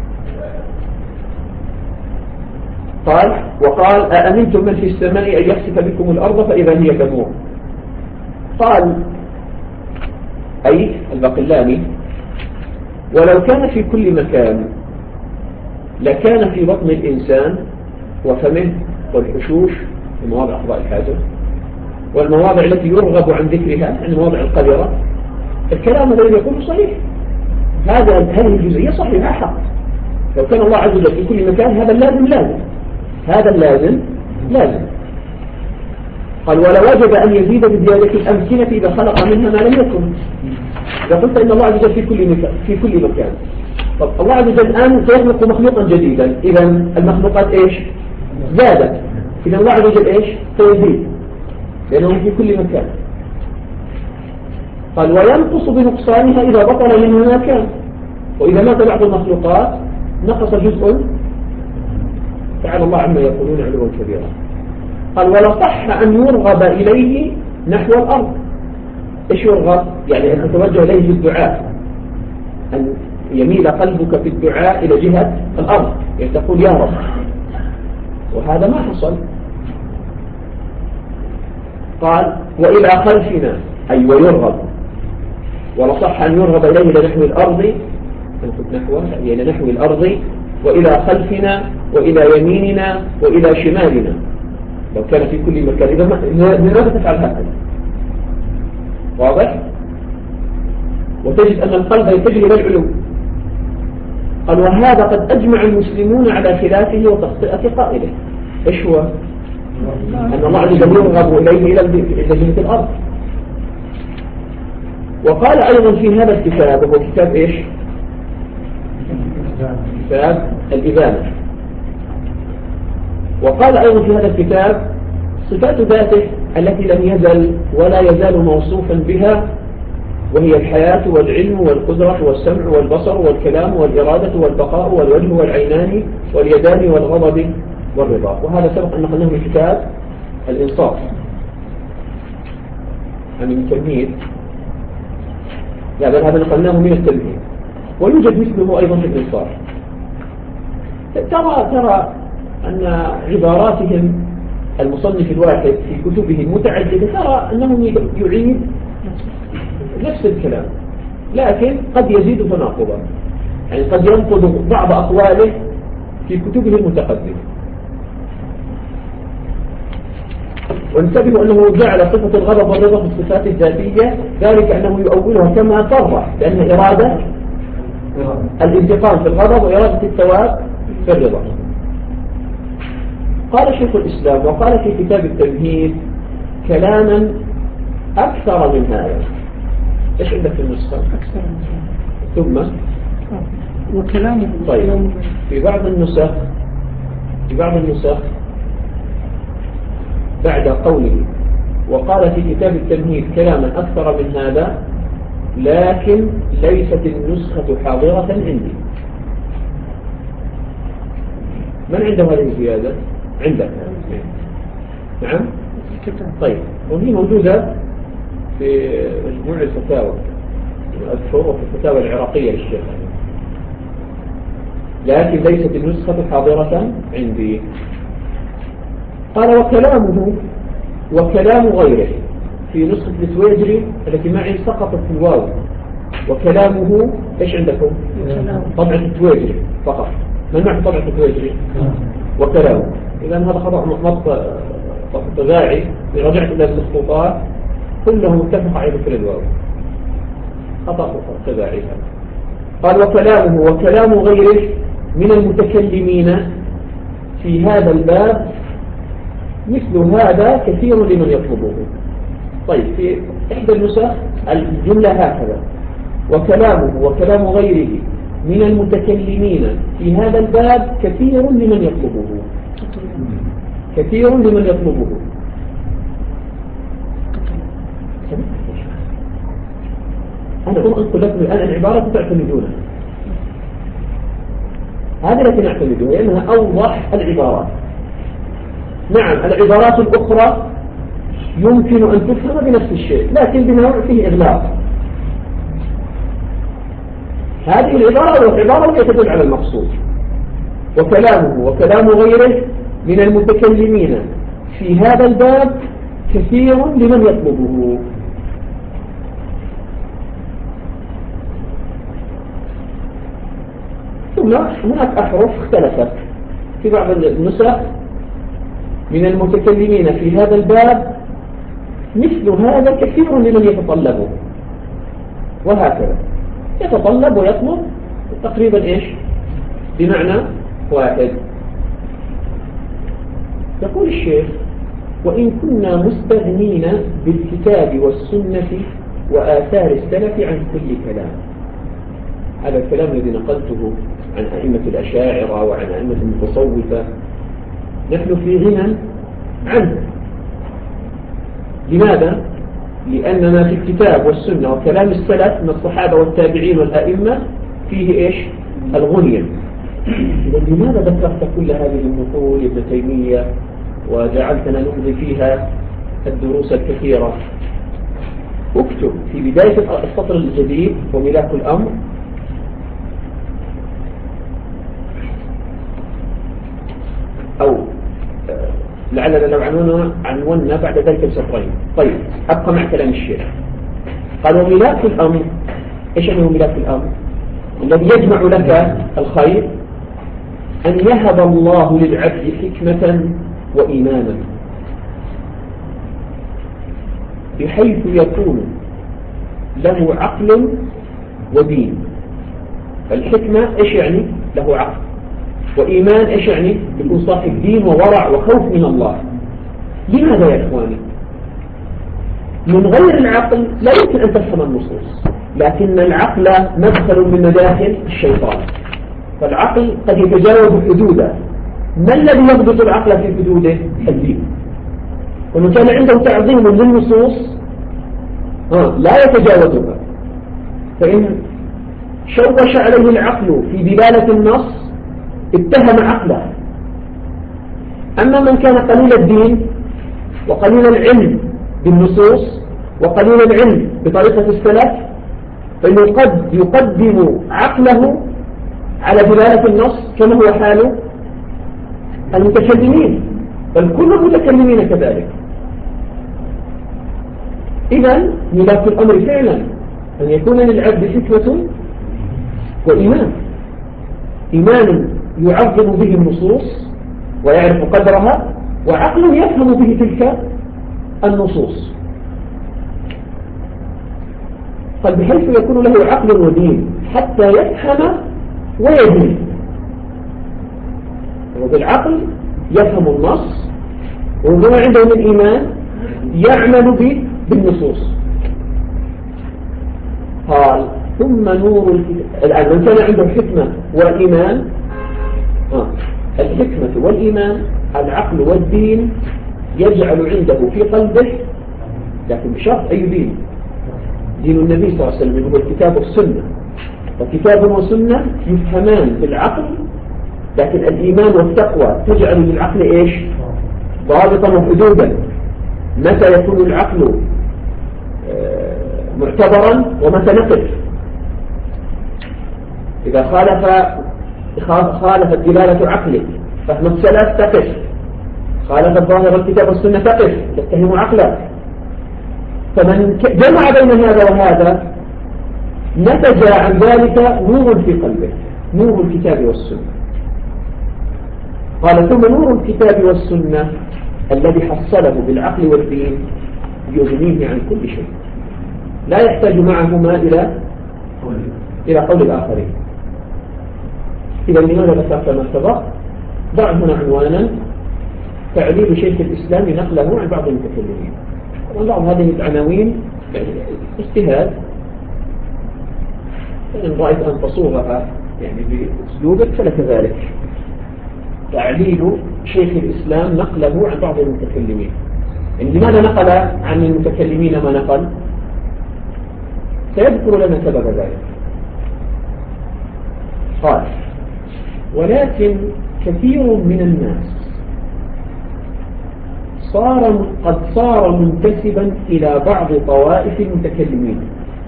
وقال أأمنتم من في السماء أن يخسف بكم الأرض فإذا هي تمور. قال أي الباقلاني ولو كان في كل مكان لكان في بطن الإنسان وفمه والحشوش في مواضع أخضاء الحاجة والمواضع التي يرغب عن ذكرها يعني مواضع القذرة. الكلام الذي يقول صحيح، هذه الجزئية صحيحة حق. لو كان الله عز وجل في كل مكان هذا اللازم لازم. قال ولا وجب أن يزيد بزيادة الأمكنة إذا خلق منها ما لم يكن. إذا قلت إن الله عز وجل في كل مكان، طب الله عز وجل الآن سيخلق مخلوقا جديدا، إذا المخلوقات إيش زادت، إذا الله عز وجل إيش سيزيد لأنه في كل مكان. قال وينقص بنقصانها إذا بطل منها مكان، وإذا مات بعض المخلوقات نقص جزء تعالى الله عما يقولون علوا كبيرا. قال ولا صح أن يرغب إليه نحو الأرض، إيش يرغب؟ يعني أن تتوجه إليه في الدعاء، أن يميل قلبك في الدعاء إلى جهة الأرض، يعني تقول يا رب، وهذا ما حصل. قال وإلى خلفنا، أي ويرغب، ولصح أن يرغب إليه إلى نحو الأرض، إلى نحو الأرض، وإلى خلفنا، وإلى يميننا، وإلى شمالنا، لو كان في كل مكان. إذا لماذا تفعل هكذا؟ واضح؟ وتجد أن القلب يتجه إلى العلو. قال وهذا قد أجمع المسلمون على خلافه وتخطئة قائله. إيش هو؟ أن الله عز وجل يرغب إليه إلى جهة الأرض. وقال أيضا في هذا الكتاب، وهو كتاب إيش؟ كتاب الإبانة. وقال أيضا في هذا الكتاب صفات ذاته التي لم يزل ولا يزال موصوفا بها، وهي الحياة والعلم والقدرة والسمع والبصر والكلام والإرادة والبقاء والوجه والعينان واليدان والغضب والرضا. وهذا سبق أن نقلناه من كتاب الإنصاف عن التمهيد، لا بل هذا نقلناه من التمهيد، ويوجد مثله أيضا في الإنصاف. ترى أن عباراتهم المصنف الواحد في كتبه المتعددة ترى أنه يعيد نفس الكلام، لكن قد يزيد تناقضا، يعني قد ينقض بعض أقواله في كتبه المتقدمة. وانتبهوا أنه جعل صفة الغضب والرضا في الصفات الذاتية، ذلك أنه يؤولها كما صرح لأن إرادة الانتقام في الغضب وإرادة الثواب في الرضا. قال شيخ الإسلام وقال في كتاب التمهيد كلاما أكثر من هذا. إيش عندك في النسخة؟ أكثر من هذا. ثم وكلامه. طيب في بعض النسخ بعد قوله وقال في كتاب التمهيد كلاما أكثر من هذا، لكن ليست النسخة حاضرة عندي. من عنده هذه الزيادة؟ عندك؟ نعم. طيب وهي موجودة في مجموع الفتاوى المذكور وفي الفتاوى العراقية للشيخ، لكن ليست النسخة حاضرة عندي. قال وكلام غيره في نسخة السويجري التي معي سقطت في الواو، وكلامه ايش عندكم؟ طبعة السويجري فقط. من معه طبعة السويجري؟ وكلامه. إذا هذا خطأ نص تباعي. رجعت إلى المخطوطات كلهم اتفق على ذكر الواو، خطأ تباعي. قال وكلام غيره من المتكلمين في هذا الباب مثل هذا كثير لمن يطلبه. طيب في إحدى النسخ الجملة هكذا وكلام غيره من المتكلمين في هذا الباب كثير لمن يطلبه. كثير لمن يطلبه. أنا أنقل لكم الآن العبارة تعتمدونها، هذه التي نعتمدها لأنها أوضح العبارات. نعم العبارات الأخرى يمكن أن تفهم بنفس الشيء لكن بنوع فيه إغلاق. هذه العبارة والعبارة تدل على المقصود. وكلام غيره من المتكلمين في هذا الباب كثير لمن يطلبه. ثم هناك أحرف اختلفت في بعض النسخ من المتكلمين في هذا الباب مثل هذا كثير لمن يتطلبه، وهكذا يتطلب ويطلب تقريبا إيش بمعنى واحد. يقول الشيخ وإن كنا مستغنين بالكتاب والسنة وآثار السلف عن كل كلام. هذا الكلام الذي نقلته عن أئمة الأشاعرة وعن أئمة المتصوفة نحن في غنى عنه. لماذا؟ لأننا في الكتاب والسنة وكلام السلف من الصحابة والتابعين والأئمة فيه إيش؟ الغنية. لماذا ذكرت كل هذه النقول ابن تيمية وجعلتنا نمضي فيها الدروس الكثيرة؟ اكتب في بداية السطر الجديد وملاك الأمر أو لعلنا لو عنونا بعد ذلك بسطرين. طيب أبقى مع كلام الشيخ. قال وملاك الأمر، إيش يعني ملاك الأمر؟ الذي يجمع لك الخير أن يهب الله للعبد حكمة وإيمانا بحيث يكون له عقل ودين. الحكمة إيش يعني؟ له عقل. وإيمان إيش يعني؟ يكون صاحب دين وورع وخوف من الله. لماذا يا إخواني؟ من غير العقل لا يمكن أن تفهم النصوص، لكن العقل مدخل من مداخل الشيطان، فالعقل قد يتجاوز حدوده. ما الذي يضبط العقل في حدوده؟ الدين. ومن كان عنده تعظيم للنصوص لا يتجاوزها، فإن شوش عليه العقل في دلالة النص اتهم عقله. أما من كان قليل الدين وقليل العلم بالنصوص وقليل العلم بطريقة السلف، فإنه قد يقدم عقله على دلالة النص كما هو حال المتكلمين، بل كل المتكلمين كذلك. إذن ملاك الأمر فعلا أن يكون للعبد حكمة وإيمان، إيمان يعظم به النصوص ويعرف قدرها، وعقل يفهم به تلك النصوص. قال بحيث يكون له عقل ودين حتى يفهم ويدين. وبالعقل يفهم النص، وبما عنده من إيمان يعمل بالنصوص. قال ثم نور الآن من كان عنده حكمة وإيمان، الحكمة والإيمان العقل والدين يجعل عنده في قلبه، لكن بشرط أي دين؟ دين النبي صلى الله عليه وسلم هو الكتاب والسنة، وكتاب وسنة يفهمان بالعقل، لكن الإيمان والتقوى تجعل للعقل إيش؟ ضابطا وحدودا. متى يكون العقل معتبرا ومتى نقف؟ إذا خالفت دلالة عقلك فهم السلف تقف، خالف الظاهر الكتاب والسنة تقف، تتهم عقلك. فمن جمع بين هذا وهذا نتج عن ذلك نور في قلبه، نور الكتاب والسنة. قال ثم نور الكتاب والسنة الذي حصله بالعقل والدين يغنيه عن كل شيء، لا يحتاج معهما إلى قول الآخرين. إذا لماذا ذكرت ما سبق؟ ضع هنا عنوانا تعليل شيخ الإسلام نقله عن بعض المتكلمين. وبعض هذه العناوين اجتهاد، فإن رأيت أن تصوغها يعني بأسلوبك فلك ذلك. تعليل شيخ الإسلام نقله عن بعض المتكلمين. يعني لماذا نقل عن المتكلمين ما نقل؟ سيذكر لنا سبب ذلك. قال ولكن كثير من الناس قد صار منتسبا إلى بعض طوائف المتكلمين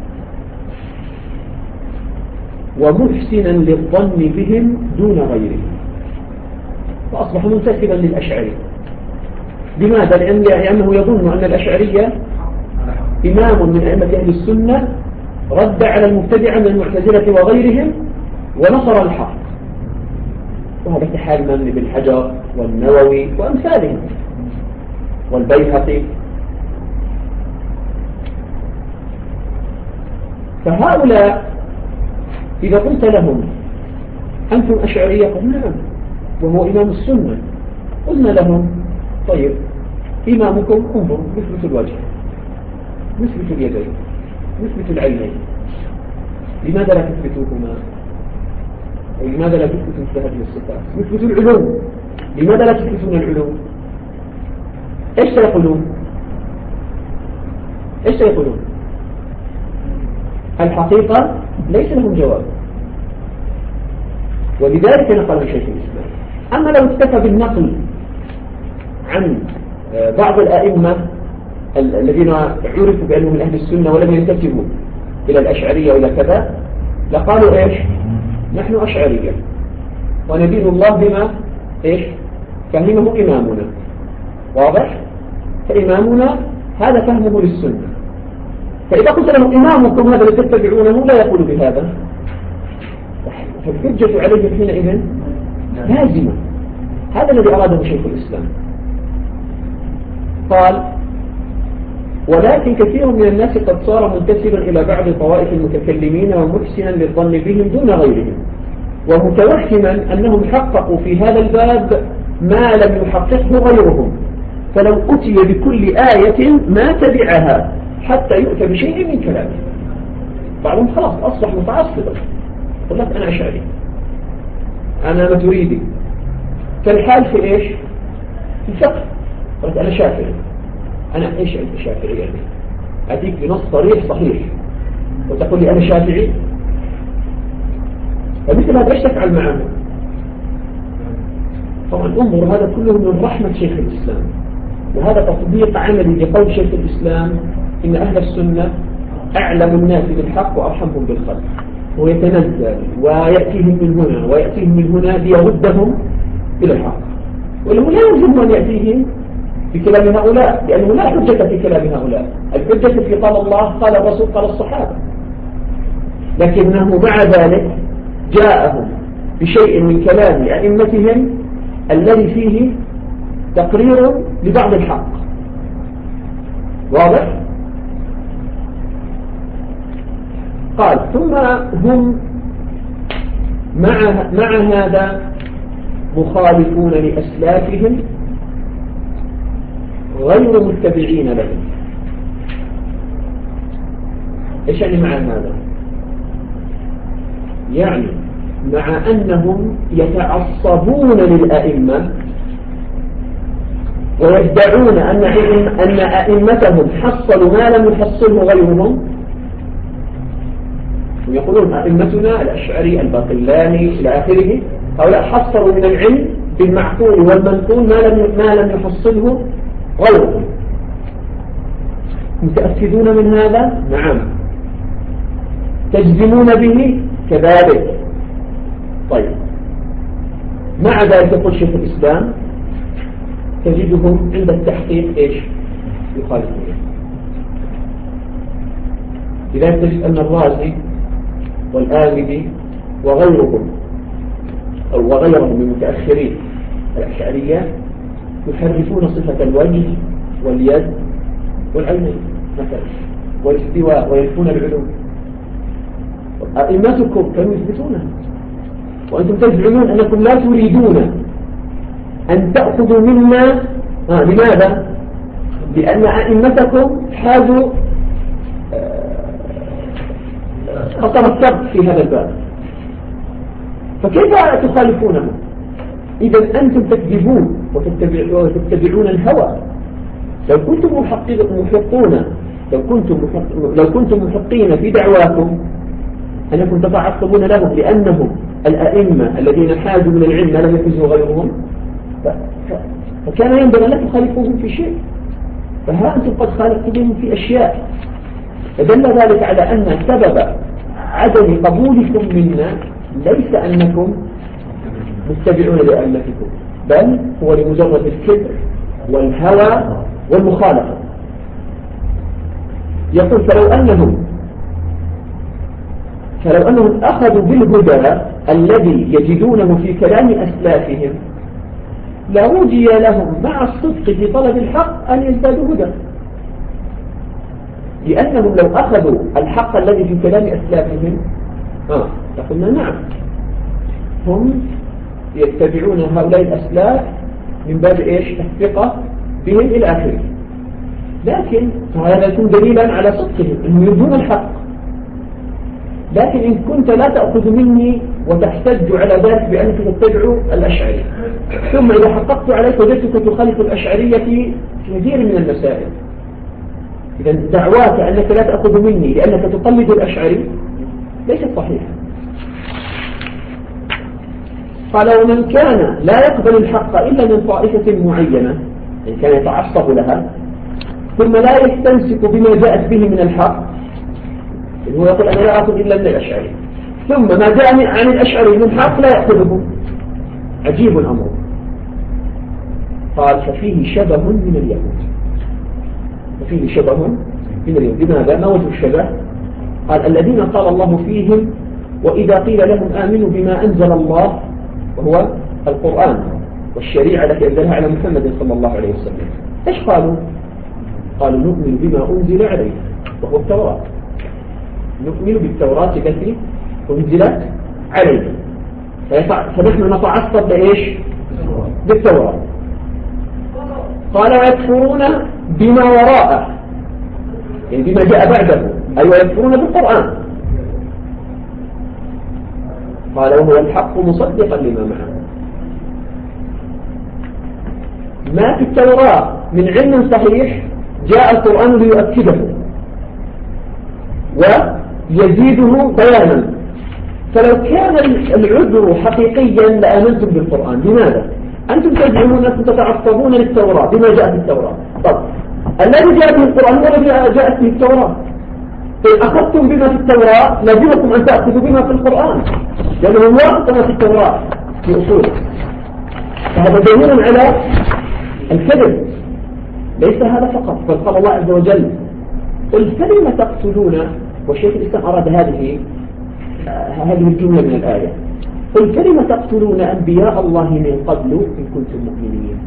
ومحسنا للظن بهم دون غيرهم، فأصبح منتسبا للأشعري. لماذا؟ لأنه يظن أن الأشعرية إمام من أئمة أهل السنة رد على المبتدعة من المعتزلة وغيرهم ونصر الحق، وهذا كحال من ابن حجر والنووي وأمثالهم والبيهقي. فهؤلاء إذا قلت لهم أنتم أشعرية قلنا نعم وهو إمام السنة، قلنا لهم طيب إمامكم انظر مثبت الوجه مثبت اليدين مثبت العينين، لماذا لا تثبتوهما؟ ولماذا لا تثبتوا مثل هذه الصفات؟ مثبتوا العلوم، لماذا لا تثبتون العلوم؟ ايش سيقولون؟ ايش سيقولون؟ الحقيقة ليس لهم جواب، ولذلك نقل شيخ الإسلام. أما لو اكتفى بالنقل عن بعض الأئمة الذين عرفوا بأنهم من أهل السنة ولم ينتسبوا إلى الأشعرية وإلى كذا لقالوا إيش؟ نحن أشعرية وندين الله بما إيش؟ فهمه إمامنا. واضح؟ فإمامنا هذا فهمه للسنة. فإذا قلت له إمامكم هذا الذي تتبعونه لا يقول بهذا، فالحجة عليه حينئذ لازمة. هذا الذي أراده شيخ الإسلام. قال: ولكن كثير من الناس قد صار منتسبا إلى بعض طوائف المتكلمين ومحسنا للظن بهم دون غيرهم، ومتوهما أنهم حققوا في هذا الباب ما لم يحققه غيرهم، فلو أتي بكل آية ما تبعها حتى يؤتى بشيء من كلامه. بعضهم خلاص أصبح متعصبا، يقول لك أنا أشعري، أنا ماتريدي، كالحال في إيش؟ في الفقه. قلت أنا شافعي، أنا إيش أنت شافعي يعني؟ أتيك بنص صريح صحيح وتقول لي أنا شافعي؟ فمثل هذا إيش تفعل معنا؟ طبعا انظر، هذا كله من رحمة شيخ الإسلام، وهذا تطبيق عملي لقول شيخ الإسلام إن أهل السنة أعلم الناس بالحق وأرحمهم بالخلق، ويتنزل ويأتيهم من هنا ويأتيهم من هنا ليردهم إلى الحق، وله لا يلزم أن يأتيهم في كلام هؤلاء، لأنه لا حجة في كلام هؤلاء، الحجة في قال الله قال الرسول قال الصحابة، لكنه مع ذلك جاءهم بشيء من كلام أئمتهم الذي فيه تقرير لبعض الحق. واضح؟ قال: ثم هم مع هذا مخالفون لأسلافهم غير متبعين لهم. إيش يعني مع هذا؟ يعني مع أنهم يتعصبون للأئمة ويدعون أن أئمتهم حصلوا ما لم يحصله غيرهم، ويقولون أئمتنا الأشعري الباقلاني إلى آخره هؤلاء حصلوا من العلم بالمعقول والمنقول ما لم يحصله غيرهم. متأكدون من هذا؟ نعم. تجزمون به؟ كذلك. طيب، مع ذلك يقول شيخ الإسلام تجدهم عند التحقيق إيش؟ يخالفون. لذلك تجد أن الرازي والآمدي وغيرهم أو وغيرهم من متأخرين الأشعرية يحرفون صفة الوجه واليد والعينين مثلا والاستواء وينفون العلو. أئمتكم كانوا يثبتونها، وأنتم تزعمون أنكم لا تريدون أن تأخذوا منا. لماذا؟ لأن أئمتكم حازوا خطر السبب في هذا الباب، فكيف تخالفونه؟ إذا أنتم تكذبون وتتبعون الهوى. لو كنتم محقون لو كنتم محقين في دعواكم أنكم تتعصبون لهم لأنهم الأئمة الذين حازوا من العلم ما لم يحزوا غيرهم، فكان ينبغي أن لا تخالفوهم في شيء. فها أنتم قد خالفتم في أشياء، فدل ذلك على أن سبب عدم قبولكم منا ليس أنكم متبعون لأئمتكم، بل هو لمجرد الكبر والهوى والمخالفة. يقول: فلو أنهم أخذوا بالهدى الذي يجدونه في كلام أسلافهم لرجي لهم مع الصدق في طلب الحق أن يزدادوا هدى، لأنهم لو أخذوا الحق الذي في كلام أسلافهم فقلنا نعم، هم يتبعون هؤلاء الأسلاف من باب إيش؟ الثقة بهم إلى آخره، لكن هذا يكون دليلا على صدقهم أنهم يريدون الحق. لكن إن كنت لا تأخذ مني وتحتج على ذلك بأنك تتبع الأشعري، ثم إذا حققت عليك وجدتك تخالف الأشعرية في كثير من المسائل، إذا دعواك أنك لا تأخذ مني لأنك تقلد الأشعري ليست صحيحة. قال: ومن كان لا يقبل الحق إلا من طائفة معينة، إن كان يتعصب لها، ثم لا يستمسك بما جاءت به من الحق، هو يقول أنا لا أخذ إلا من الأشعري، ثم ما جاء عن الأشعري من حق لا يأخذه. عجيب الأمر. قال ففيه شبه من اليهود، ففيه شبه من اليهود. لماذا؟ ما وجه الشبه؟ قال الذين قال الله فيهم وإذا قيل لهم آمنوا بما أنزل الله وهو القرآن والشريعة التي أنزلها على محمد صلى الله عليه وسلم، إيش قالوا؟ قالوا نؤمن بما أنزل عليه وهو التوراة، نؤمن بالتوراة التي أنزلت عليه، فنحن نتعصب بإيش؟ بالتوراة. قال ويكفرون بما وراءه، يعني بما جاء بعده، أي ويكفرون بالقرآن. قال وهو الحق مصدقا لما معه. ما في التوراة من علم صحيح جاء القرآن ليؤكده ويزيده بيانا. فلو كان العذر حقيقيا لآمنتم بالقرآن. لماذا؟ أنتم تزعمون أنكم تتعصبون للتوراة بما جاء في التوراة. طب الذي جاء في القرآن هو الذي جاءت في التوراة. إن أخذتم بما في التوراة لازمكم أن تأخذوا بما في القرآن، لأنه موافق ما في التوراة في أصوله. فهذا دليل على الكذب. ليس هذا فقط، بل قال الله عز وجل قل فلم تقتلون، والشيخ الإسلام أراد هذه الجملة من الآية، قل فلم تقتلون أنبياء الله من قبل إن كنتم مؤمنين.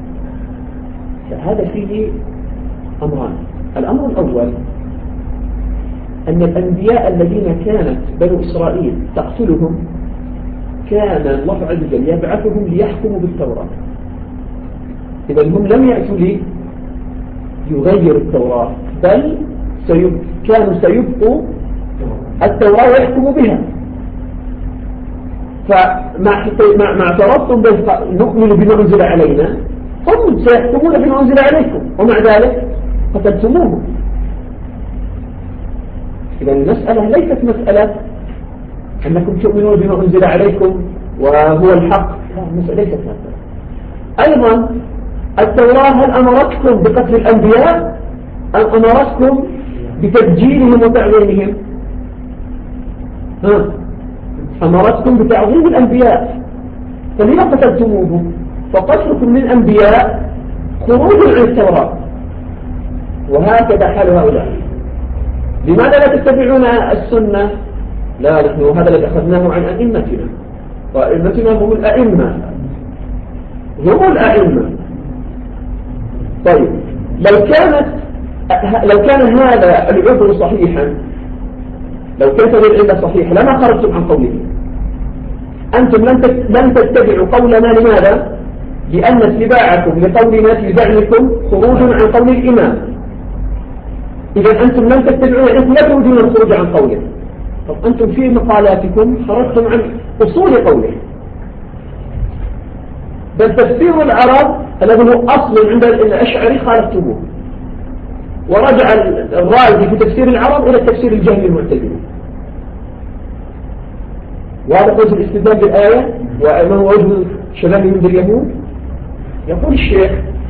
فهذا فيه أمران. الأمر الأول أن الأنبياء الذين كانت بنو إسرائيل تقتلهم كان الله عز وجل يبعثهم ليحكموا بالتوراة. إذا هم لم يأتوا لي يغير التوراة، بل كانوا سيبقوا التوراة ويحكموا بها. فمع اعترضتم نؤمن بما أنزل علينا، هم سيحكمون بما أنزل عليكم، ومع ذلك قتلتموهم. إذا المسألة ليست مسألة أنكم تؤمنون بما أنزل عليكم وهو الحق، لا، المسألة ليست مسألة. أيضا التوراة هل أمرتكم بقتل الأنبياء أم أمرتكم بتبجيلهم وتعظيمهم؟ أمرتكم بتعظيم الأنبياء، فلما قتلتموهم؟ فقتلكم للأنبياء خروج عن التوراة. وهكذا حال هؤلاء. لماذا لا تتبعون السنة؟ لا، نحن هذا الذي أخذناه عن أئمتنا، وأئمتنا هم الأئمة، هم الأئمة. طيب لو كان هذا العذر صحيحا، لو كانت العلة صحيحة لما خرجتم عن قوله. أنتم لن تتبعوا قولنا. لماذا؟ لأن اتباعكم لقولنا في زعمكم خروج عن قول الإمام. إذا أنتم لن تتبعون، أنتم لا تريدون الخروج عن قوله. طب أنتم في مقالاتكم خرجتم عن أصول قوله. بل تفسير العرب الذي هو أصل عند الأشعري خالفتموه، ورجع الرازي في تفسير العرب إلى التفسير الجهمي المعتزلي. وهذا وجه الاستدلال بالآية، وما هو وجه شبابهم باليهود. يقول الشيخ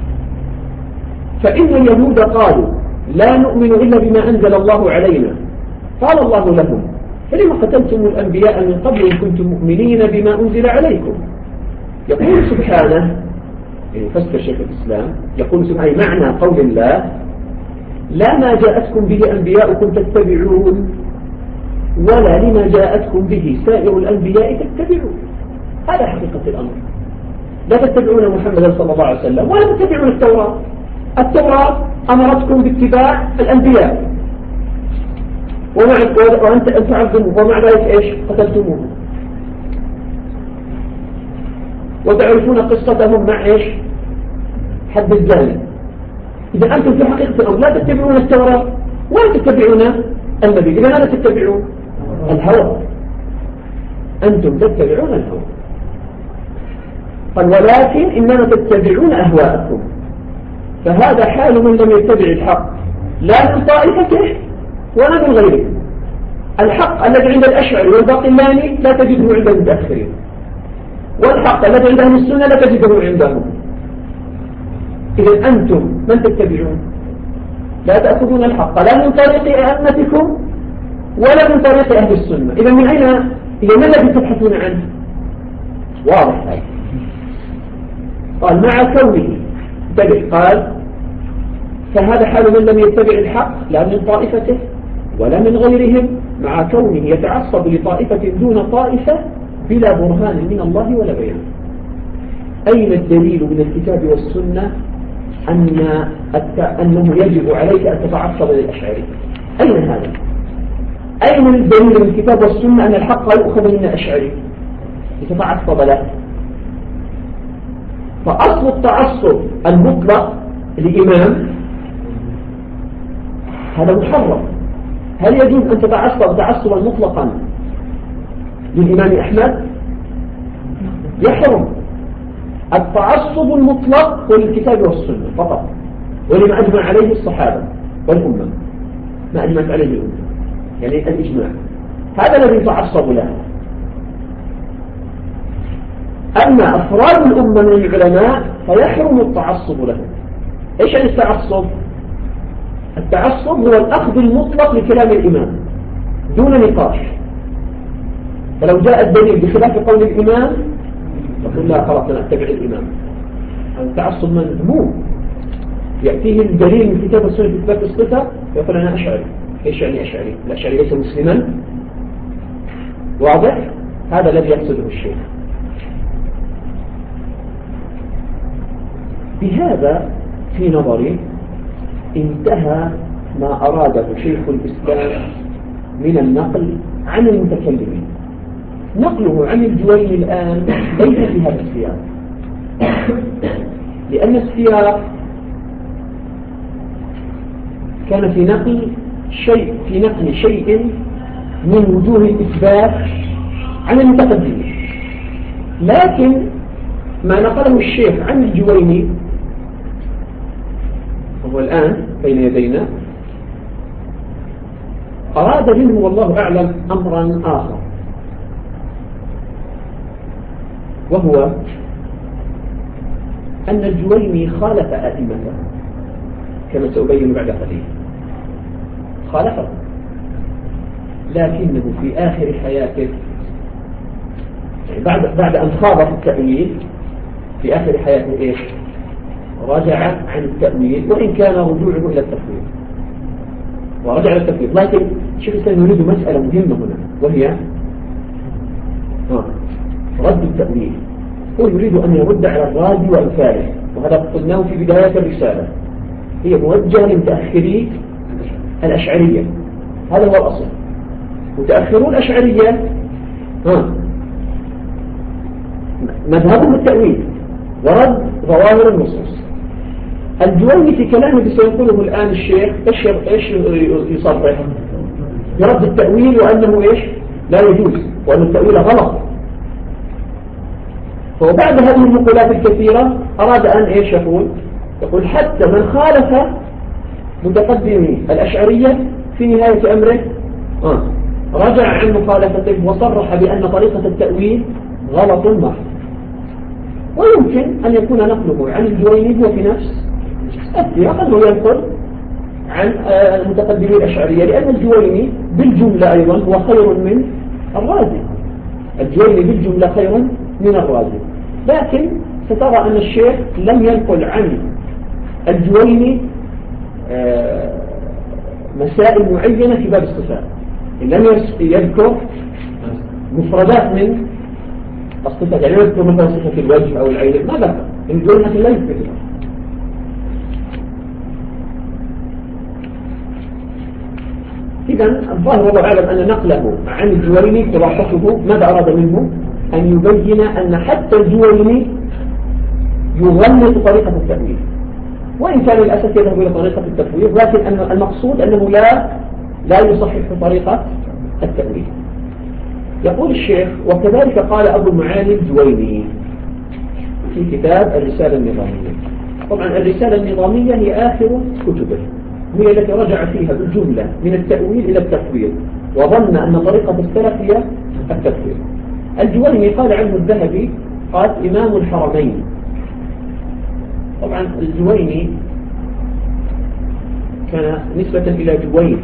فإن اليهود قالوا لا نؤمن إلا بما أنزل الله علينا، قال الله لهم فلما قتلتم الأنبياء من قبل إن كنتم مؤمنين بما أنزل عليكم. يقول سبحانه، فسر شيخ الإسلام، يقول سبحانه معنى قول الله لا ما جاءتكم به أنبياؤكم تتبعون ولا لما جاءتكم به سائر الأنبياء تتبعون. هذا حقيقة الأمر. لا تتبعون محمدا صلى الله عليه وسلم ولا تتبعون التوراة. التوراة أمرتكم باتباع الأنبياء، وأنت تعظموا، ومع ذلك إيش؟ قتلتموهم. وتعرفون قصتهم مع إيش؟ حد الزاني. إذا أنتم في حقيقة الأمر لا تتبعون التوراة ولا تتبعون النبي. إذا لا تتبعون الهوى، أنتم تتبعون الهوى. قال ولكن إنما تتبعون أهواءكم. فهذا حال من لم يتبع الحق، لا من طائفته ولا من غيره. الحق الذي عند الأشعري والباقلاني لا تجده عند المتأخرين، والحق الذي عند أهل السنة لا تجده عندهم. إذا أنتم من تتبعون؟ لا تأخذون الحق لا من طريق أئمتكم ولا من طريق أهل السنة. إذا من أين إذا ما الذي تبحثون عنه؟ واضح هذا. قال مع كونه قال فهذا حال من لم يتبع الحق لا من طائفته ولا من غيرهم مع كونه يتعصب لطائفة دون طائفة بلا برهان من الله ولا بيان. أين الدليل من الكتاب والسنة أنه يجب عليك أن تتعصب للأشعري؟ أين هذا؟ أين الدليل من الكتاب والسنة أن الحق يؤخذ من الأشعري لتتعصب له؟ فأصل التعصب المطلق لإمام هذا محرم. هل يجوز أن تتعصب تعصبا مطلقا للإمام أحمد؟ يحرم. التعصب المطلق هو للكتاب والسنة فقط ولما أجمع عليه الصحابة والأمة، ما أجمعت عليه الأمة يعني الإجماع، هذا الذي يتعصب له. أما أفراد الأمة من العلماء فيحرم التعصب لهم. إيش يعني التعصب؟ التعصب هو الأخذ المطلق لكلام الإمام دون نقاش. فلو جاء الدليل بخلاف قول الإمام نقول لا خلاص أنا أتبع الإمام. التعصب مذموم. يأتيه الدليل من كتاب السنة في إثبات الصفة يقول أنا أشعري. إيش يعني أشعري؟ الأشعري ليس مسلما. واضح؟ هذا الذي يقصده الشيخ. بهذا في نظري انتهى ما أراده شيخ الإسلام من النقل عن المتكلمين. نقله عن الجويني الآن ليس في هذا السياق، لأن السياق كان في نقل شيء من وجوه الإثبات عن المتقدمين. لكن ما نقله الشيخ عن الجويني وهو الآن بين يدينا أراد منه والله أعلم أمرا آخر، وهو أن الجويني خالف أئمته كما سأبين بعد قليل، خالفه، لكنه في آخر حياته يعني بعد أن خاض في التأويل في آخر حياته إيش؟ رجع عن التأويل، وإن كان رجوعه إلى التفويض ورجع إلى التفويض. لكن الشيخ الإسلام يريد مسألة مهمة هنا، وهي رد التأويل. هو يريد أن يرد على الرازي وأمثاله، وهذا قلناه في بداية الرسالة، هي موجهة لمتأخري الأشعرية. هذا هو الأصل. متأخرون الأشعرية مذهبهم التأويل ورد ظواهر النصوص. الجويني في كلامه سيقوله الآن الشيخ إيش يصرح؟ يرد التأويل وأنه إيش؟ لا يجوز، وأن التأويل غلط. وبعد هذه النقولات الكثيرة أراد أن إيش يقول حتى من خالف متقدمي الأشعرية في نهاية أمره رجع عن مخالفته وصرح بأن طريقة التأويل غلط محض. ويمكن أن يكون نقله عن الجويني هو في نفس السياق أنه ينقل عن متقدمي الأشعرية، لأن الجويني بالجملة أيضا هو خير من الرازي. الجويني بالجملة خير من الرازي، لكن سترى أن الشيخ لم ينقل عن الجويني مسائل معينة في باب الصفات، لم يذكر مفردات من الصفات، يعني يذكر مثلا صفة الوجه أو العين، ما ذكر الجويني لا يذكر. إذن الظاهر والله أعلم أن نقله عن الجويني خلاصته ماذا أراد منه؟ أن يبين أن حتى الجويني يغلط طريقة التأويل، وإن كان الأساس يذهب إلى طريقة التفويض، لكن أن المقصود أنه لا يصحح طريقة التأويل. يقول الشيخ: وكذلك قال أبو المعالي الجويني في كتاب الرسالة النظامية. طبعا الرسالة النظامية هي آخر كتبه، هي التي رجع فيها بالجملة من التأويل إلى التفويض، وظن أن طريقة السلف هي التفويض. الجويني قال عنه الذهبي قال إمام الحرمين. طبعا الجويني كان نسبة إلى جوين،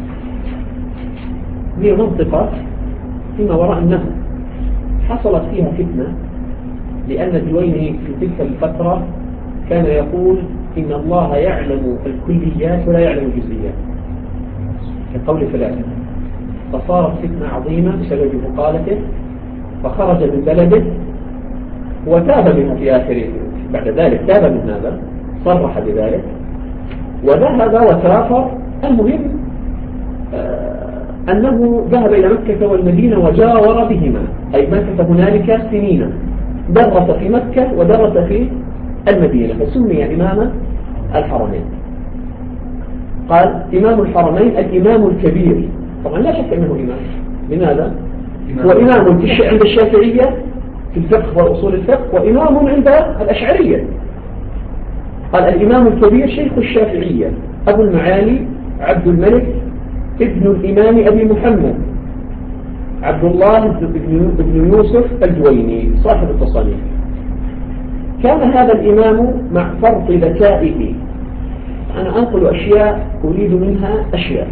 هي منطقة فيما وراء النهر حصلت فيها فتنة، لأن الجويني في تلك الفترة كان يقول إن الله يعلم الكليات ولا يعلم الجزئيات كقول فلاسفة، فصارت فتنة عظيمة بسبب مقالته، فخرج من بلده وتاب منها في آخره. بعد ذلك تاب من هذا، صرح بذلك وذهب وسافر. المهم أنه ذهب إلى مكة والمدينة وجاور بهما، أي مكث هنالك سنين، درس في مكة ودرس في المدينة، فسمي إمام الحرمين. قال إمام الحرمين الإمام الكبير، طبعا لا شك أنه إمام. لماذا؟ هو إمام عند الشافعية في الفقه وأصول الفقه، وإمام عند الأشعرية. قال الإمام الكبير شيخ الشافعية أبو المعالي عبد الملك ابن الإمام أبي محمد عبد الله بن يوسف الجويني صاحب التصانيف. كان هذا الإمام مع فرط ذكائه، أنا أنقل أشياء أريد منها أشياء.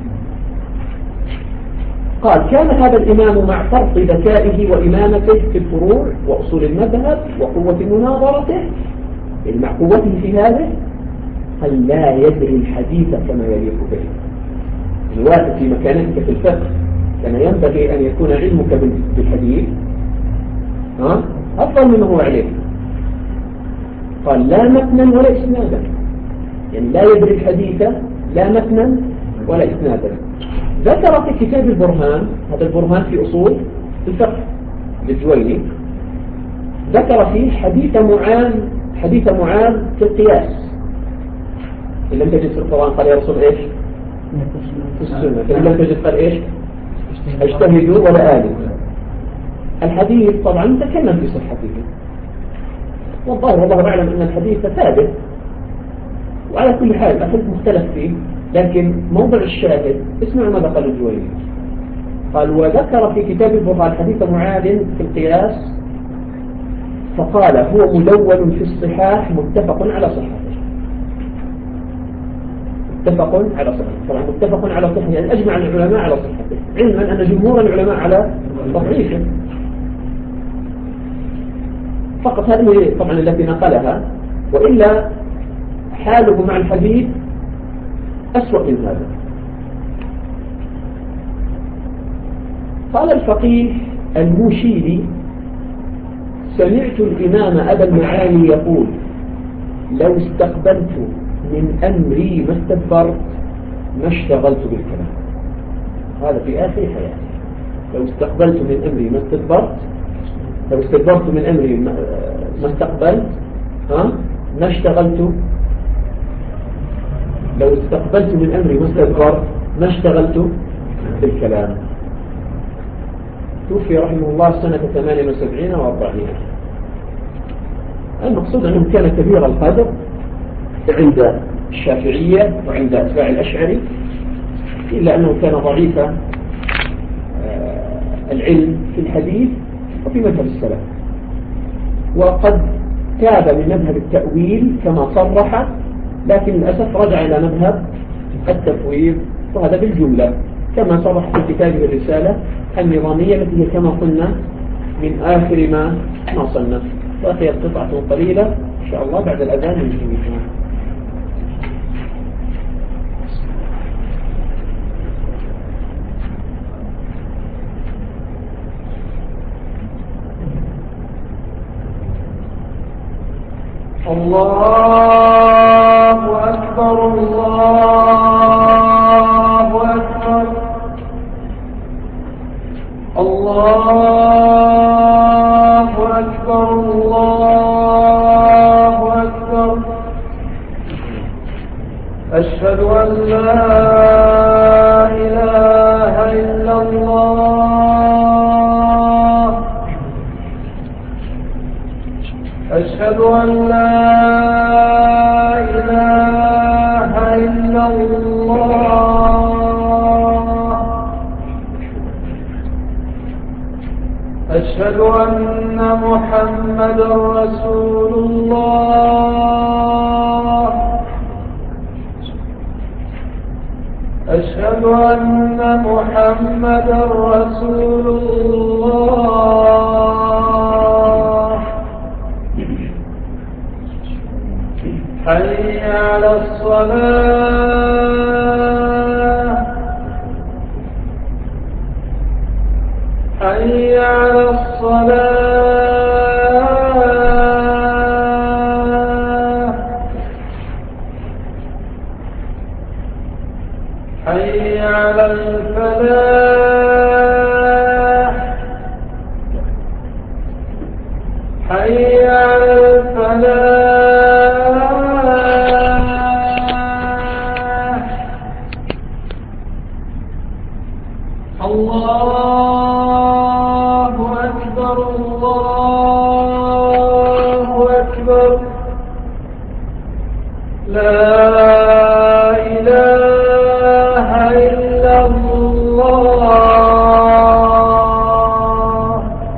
قال كان هذا الإمام مع فرط ذكائه وإمامته في الفروع وأصول المذهب وقوة مناظرته، مع قوته في هذا، قال لا يدري الحديث كما يليق به. الواحد في مكانتك في الفقه كان ينبغي أن يكون علمك بالحديث أفضل مما هو عليه. قال لا متنا ولا إسنادا، يعني لا يدري الحديث لا متنا ولا إسنادا. ذكر في كتاب البرهان، هذا البرهان في أصول الفقه للجويني، ذكر فيه حديث معاذ في القياس. إن لم تجد في القرآن قال يا رسول إيش؟ في السنة. فإن لم تجد قال إيش؟ اجتهدوا ولا آلوا. الحديث طبعا تكلم في صحته، والله أعلم أن الحديث ثابت، وعلى كل حال الحديث مختلف فيه، لكن موضع الشاهد اسمعوا ماذا قال الجويني. قال وذكر في كتاب البرهان حديث معاذ في القياس، فقال هو مدون في الصحاح متفق على صحته. متفق على صحته، طبعا متفق على صحته يعني أجمع العلماء على صحته، علما أن جمهور العلماء على تضعيفه. فقط هذه طبعا التي نقلها، وإلا حاله مع الحديث أسوأ من هذا. قال الفقيه الموشيلي سمعت الإمام أبا المعالي يقول لو استقبلت من أمري ما استدبرت ما اشتغلت بالكلام. هذا في آخر حياتي. لو استقبلت من أمري ما استدبرت، لو استدبرت من أمري ما استقبلت ما اشتغلت، لو استقبلت من أمري ما استدبرت ما اشتغلت بالكلام. توفي رحمه الله سنة 78 و400. المقصود أنه كان كبير القدر عند الشافعية وعند أتباع الأشعري، إلا أنه كان ضعيف العلم في الحديث وفي مذهب السلف، وقد تاب من مذهب التأويل كما صرح، لكن للأسف رجع إلى مذهب التفويض، وهذا بالجملة كما صرح في كتابه الرسالة النظامية التي هي كما قلنا من آخر ما صنف. بقيت قطعة قليلة إن شاء الله بعد الأذان نجيبها. الله أكبر الله أكبر الله أكبر الله أكبر. أشهد أن لا إله إلا الله، أشهد أن لا إله إلا الله، أشهد أن محمدا رسول الله، أن محمدا رسول الله. حي على الصلاة. حي على الصلاة. حي على الفلاح. حي على الفلاح. الله أكبر الله أكبر. لا إله إلا الله.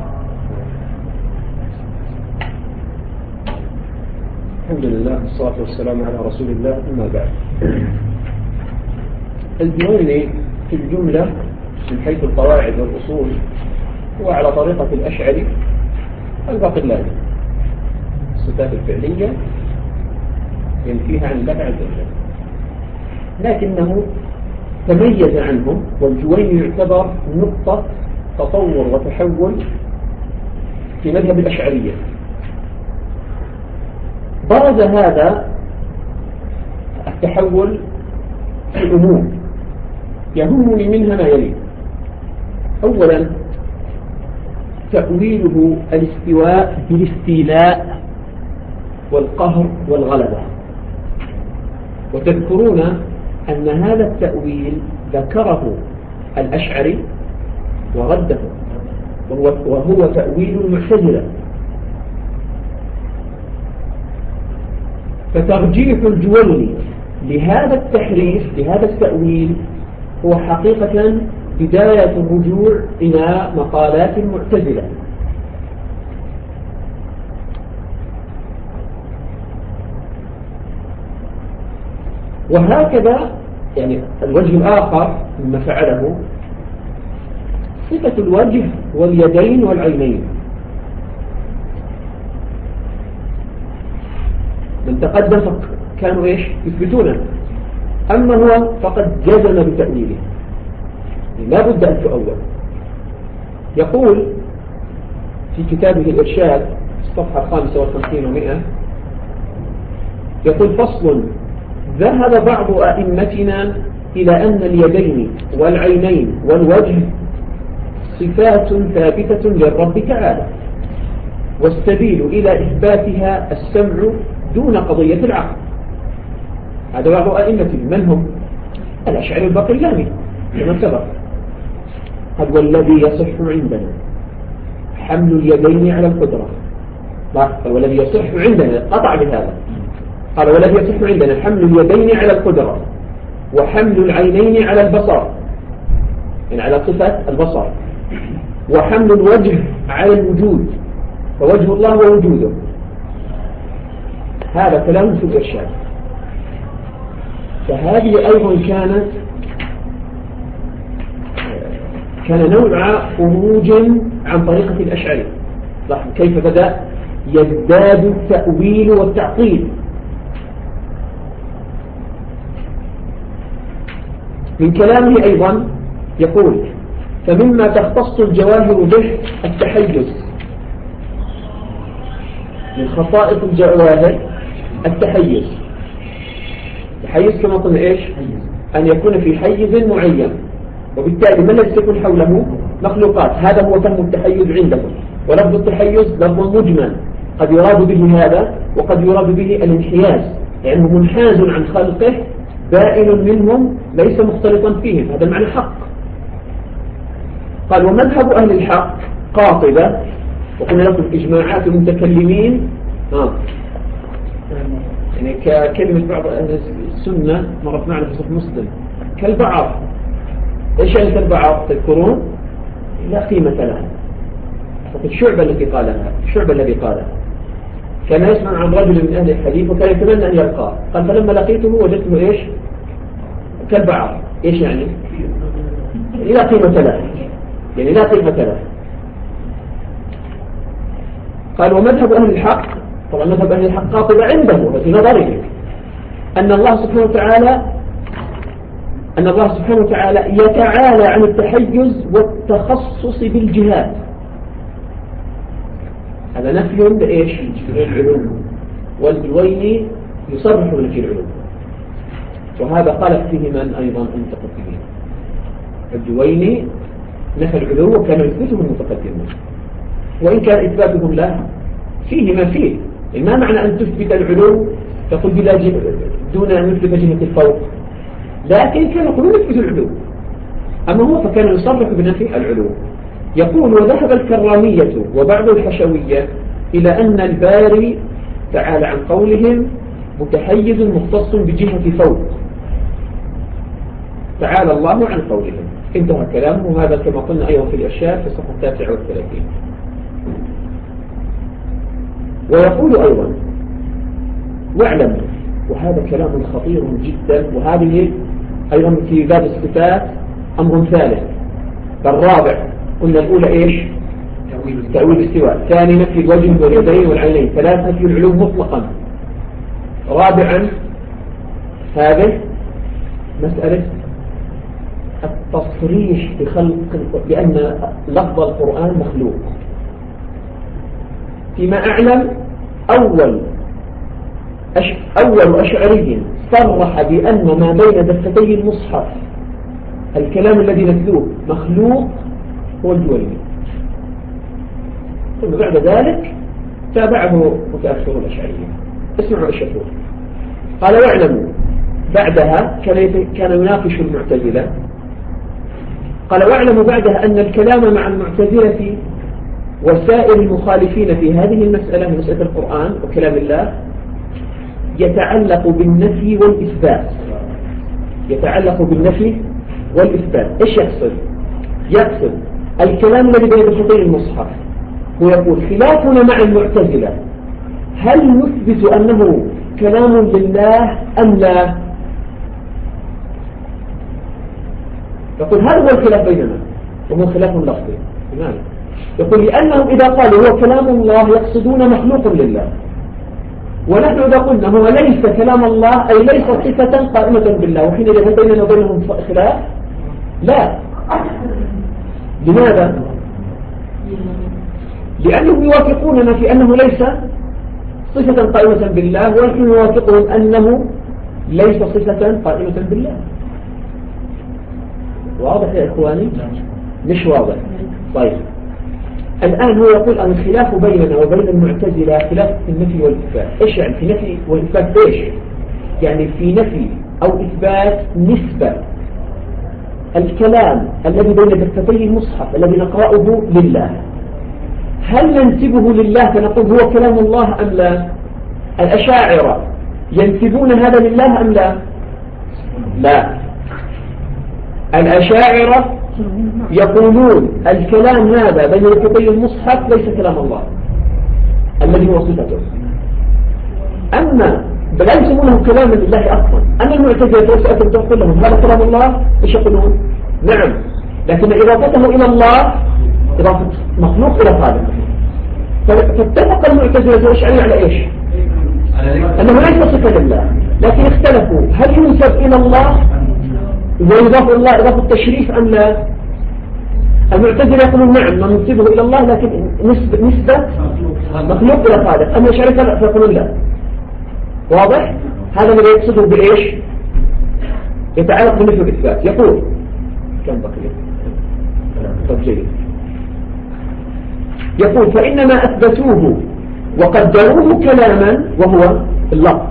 الحمد لله والصلاة والسلام على رسول الله. أما بعد، الجويني في الجملة من حيث القواعد والأصول هو على طريقة الأشعري الباقلاني. الصفات الفعلية ينفيها عن الله عز وجل، لكنه تميز عنهم، والجويني يعتبر نقطة تطور وتحول في مذهب الأشعرية. برز هذا التحول في أمور يهمني منها ما يلي. أولا، تأويله الاستواء بالاستيلاء والقهر والغلبة. وتذكرون أن هذا التأويل ذكره الأشعري ورده، وهو تأويل المعتزلة. فترجيح الجويني لهذا التحريف لهذا التأويل هو حقيقة بداية الرجوع إلى مقالات المعتزلة. وهكذا يعني الوجه الآخر مما فعله صفة الوجه واليدين والعينين. من تقدم كانوا إيش يثبتونه، أما هو فقد جزم بتأويله، لا بد أن تؤول. يقول في كتابه الإرشاد الصفحة 55 و100، يقول: فصل: ذهب بعض أئمتنا إلى أن اليدين والعينين والوجه صفات ثابتة للرب تعالى، والسبيل إلى إثباتها السمع دون قضية العقل. هذا بعض أئمتنا، من هم؟ الأشعري الباقلاني كما سبق. قال: والذي يصح عندنا حمل اليدين على القدرة. قال: والذي يصح عندنا، قطع بهذا. قال: والذي يصح عندنا حمل اليدين على القدرة، وحمل العينين على البصر، يعني على صفة البصر، وحمل الوجه على الوجود، فوجه الله ووجوده. هذا كلام في الإرشاد. فهذه أيضا كان نوع خروج عن طريقة الأشعري. لاحظ كيف بدأ يزداد التأويل والتعطيل. من كلامه أيضا يقول: فمما تختص الجواهر به التحيز. من خصائص الجواهر التحيز. التحيز كما قلنا إيش؟ أن يكون في حيز معين، وبالتالي ما الذي سيكون حوله؟ مخلوقات. هذا هو فهم التحيز عندهم. ولفظ التحيز لفظ مجمل، قد يراد به هذا وقد يراد به الانحياز، لأنه يعني منحاز عن خلقه، بائن منهم، ليس مختلطا فيهم. هذا المعنى حق. قال: ومذهب أهل الحق قاطبة. وقلنا لكم إجماعات المتكلمين يعني ككلمة بعض أهل السنة مرت معنا في صحيح مسلم كالبعض. إيش يعني كالبعض؟ تذكرون؟ لا قيمة لها. الشعب الذي قالها كان يسمع عن رجل من أهل الحديث وكان يتمنى أن يلقاه. قال: فلما لقيته وجدته إيش؟ كالبعض. إيش يعني؟ لا قيمة له، يعني لا قيمة له. قال ومذهب أهل الحق، طبعا مذهب أهل الحق قاطب عنده في نظره أن الله سبحانه وتعالى يتعالى عن التحيز والتخصص بالجهات. هذا نفي لإيش؟ العلوم، والجويني يصرح بنفي العلوم، وهذا قال فيه من أيضا المتقدمين. الجويني نفى العلو وكان يثبته المتقدمون، وإن كان إثباتهم له فيه ما فيه. ما معنى أن تثبت العلو تقول دون أن نثبت جهة الفوق، لكن كان يقولون نثبت العلو، أما هو فكان يصرح بنفي العلو. يقول وذهب الكرامية وبعض الحشوية إلى أن الباري تعالى عن قولهم متحيز مختص بجهة فوق، تعالى الله عن قولهم. انتهى كلامه، وهذا كما قلنا أيضا في الإرشاد في الصفحة 39. ويقول أيضا واعلم، وهذا كلام خطير جدا، وهذه أيضا في باب الصفات أمر ثالث. الرابع قلنا الأولى إيش؟ تأويل الاستواء، ثاني نفي الوجه واليدين والعينين، ثلاث نفي العلو مطلقا، رابعا هذه مسألة التصريح بأن لفظ القرآن مخلوق. فيما أعلم أول أشعري صرح بأن ما بين دفتي المصحف الكلام الذي نتلوه مخلوق هو الجويني، ثم بعد ذلك تابعه متأخر الأشعرية. اسمعوا ايش يقول. قال واعلموا، بعدها كان يناقش المعتزلة. قال واعلموا بعدها أن الكلام مع المعتزلة وسائر المخالفين في هذه المسألة، مسألة القرآن وكلام الله، يتعلق بالنفي والإثبات. يتعلق بالنفي والإثبات. إيش يقصد؟ يقصد الكلام الذي بين دفتي المصحف، ويقول خلافنا مع المعتزلة هل نثبت أنه كلام لله أم لا؟ يقول هذا هو الخلاف بيننا، وهو خلاف لفظي. لماذا؟ يقول لأنهم إذا قالوا هو كلام الله يقصدون مخلوق لله، ونحن إذا قلنا هو ليس كلام الله أي ليس صفة قائمة بالله، وحين هل بيننا وبينهم خلاف؟ لا. لماذا؟ لأنهم يوافقوننا في أنه ليس صفة قائمة بالله، ونحن نوافقهم أنه ليس صفة قائمة بالله. واضح يا إخواني؟ مش واضح. طيب الآن هو يقول أن الخلاف بيننا وبين المعتزلة خلاف في النفي والإثبات. إيش يعني في نفي والإثبات؟ إيش يعني في نفي أو إثبات نسبة الكلام الذي بين دفتي المصحف الذي نقرأه لله، هل ننسبه لله فنقول هو كلام الله أم لا؟ الأشاعرة ينسبون هذا لله أم لا؟ لا. الأشاعرة يقولون الكلام هذا بين دفتي المصحف ليس كلام الله الذي هو صفته، أما لا يسمونه كلاما لله أصلا. أما المعتزلة تقول لهم هذا كلام الله، إيش يقولون؟ نعم، لكن إضافته إلى الله إضافة مخلوق إلى خالق. فاتفق المعتزلة والأشاعرة على إيش؟ أنه ليس صفة لله، لكن اختلفوا هل ينسب إلى الله ويضاف إلى الله إضافة التشريف أم لا؟ المعتزلة يقولون نعم ننسبه إلى الله لكن نسبة مخلوق إلى خالق، أما الأشاعرة فيقولون لا. واضح؟ هذا الذي يقصده بإيش؟ يتعلق بالنفي والإثبات. يقول كم بقي؟ طب جيد. يقول فإنما أثبتوه وقدروه كلاما وهو اللفظ.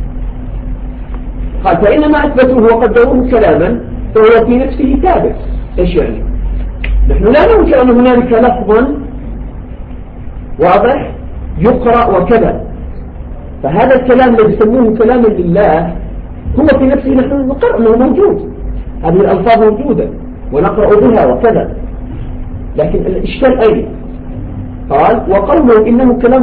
قال فإنما أثبتوه وقدروه كلاما فهو في نفسه ثابت. إيش يعني؟ نحن لا ننكر أن هنالك لفظا واضح يقرأ وكذا، فهذا الكلام الذي يسموه كلاما لله هو في نفسه نحن نقر أنه موجود، هذه الألفاظ موجودة ونقرأ بها وكذا، لكن الإشكال أين؟ قال وقوله إنه كلام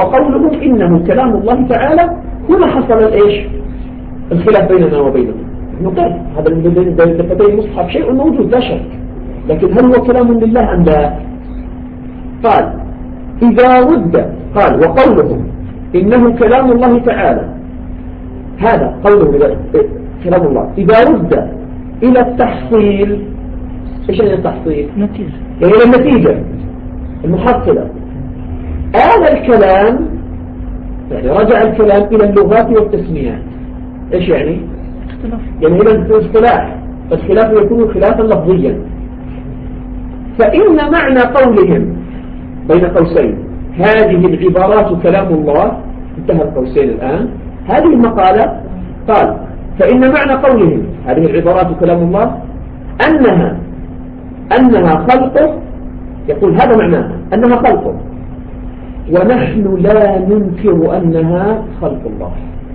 الله تعالى هنا حصل الإيش؟ الخلاف بيننا وبينهم. نقر هذا من دفتي المصحف شيء موجود لا شك، لكن هل هو كلام لله أم لا؟ قال إذا رد، قال وقوله إنه كلام الله تعالى، هذا قوله كلام الله إذا رد إلى التحصيل، إيش يعني التحصيل؟ نتيجة، يعني إلى النتيجة المحصلة، هذا الكلام يعني رجع الكلام إلى اللغات والتسميات. إيش يعني؟ يعني إلى الاصطلاح، الخلاف يكون خلافا لفظيا. فإن معنى قولهم بين قوسين هذه العبارات كلام الله، انتهى القوسين الآن، هذه المقالة قال فإن معنى قولهم هذه العبارات كلام الله أنها خلقه، يقول هذا معناها أنها خلقه، ونحن لا ننكر أنها خلق الله.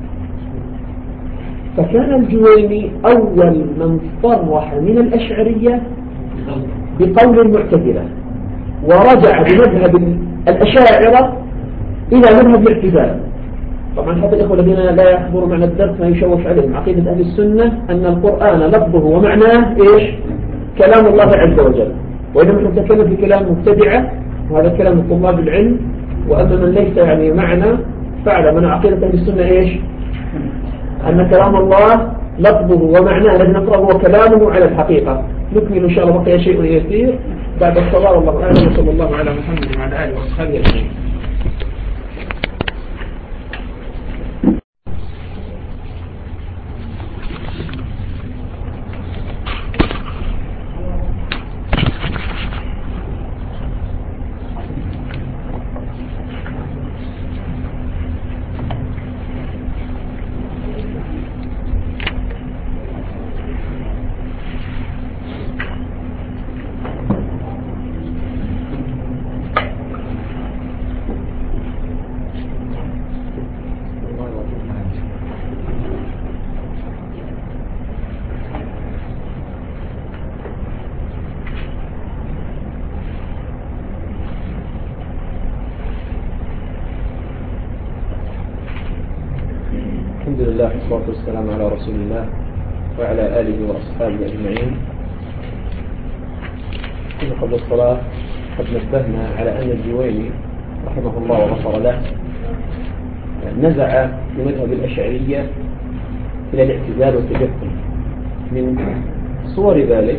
فكان الجويني أول من صرح من الأشعرية بقول المعتزلة، ورجع بمذهب الأشاعرة إلى مذهب الاعتزال. طبعا حتى الإخوة الذين لا يحضروا معنا الدرس ما يشوش عليهم، عقيدة أهل السنة أن القرآن لفظه ومعناه إيش؟ كلام الله عز وجل. وإذا نحن نتكلم في كلام مبتدعة، وهذا كلام طلاب العلم، وأما من ليس يعني معنا فعلا من عقيدة أهل السنة إيش؟ أن كلام الله لفظه ومعناه الذي نقرأه هو كلامه على الحقيقة. نكمل إن شاء الله بقي شيء يسير بعد الصلاة، والله أعلم، وصلى الله على محمد وعلى آله وأصحابه أجمعين. الحمد لله والصلاة والسلام على رسول الله وعلى آله وأصحابه أجمعين. كنا قبل الصلاة قد نبهنا على أن الجويني رحمه الله وغفر له نزع في مذهب الأشعرية إلى الاعتزال والتجفل. من صور ذلك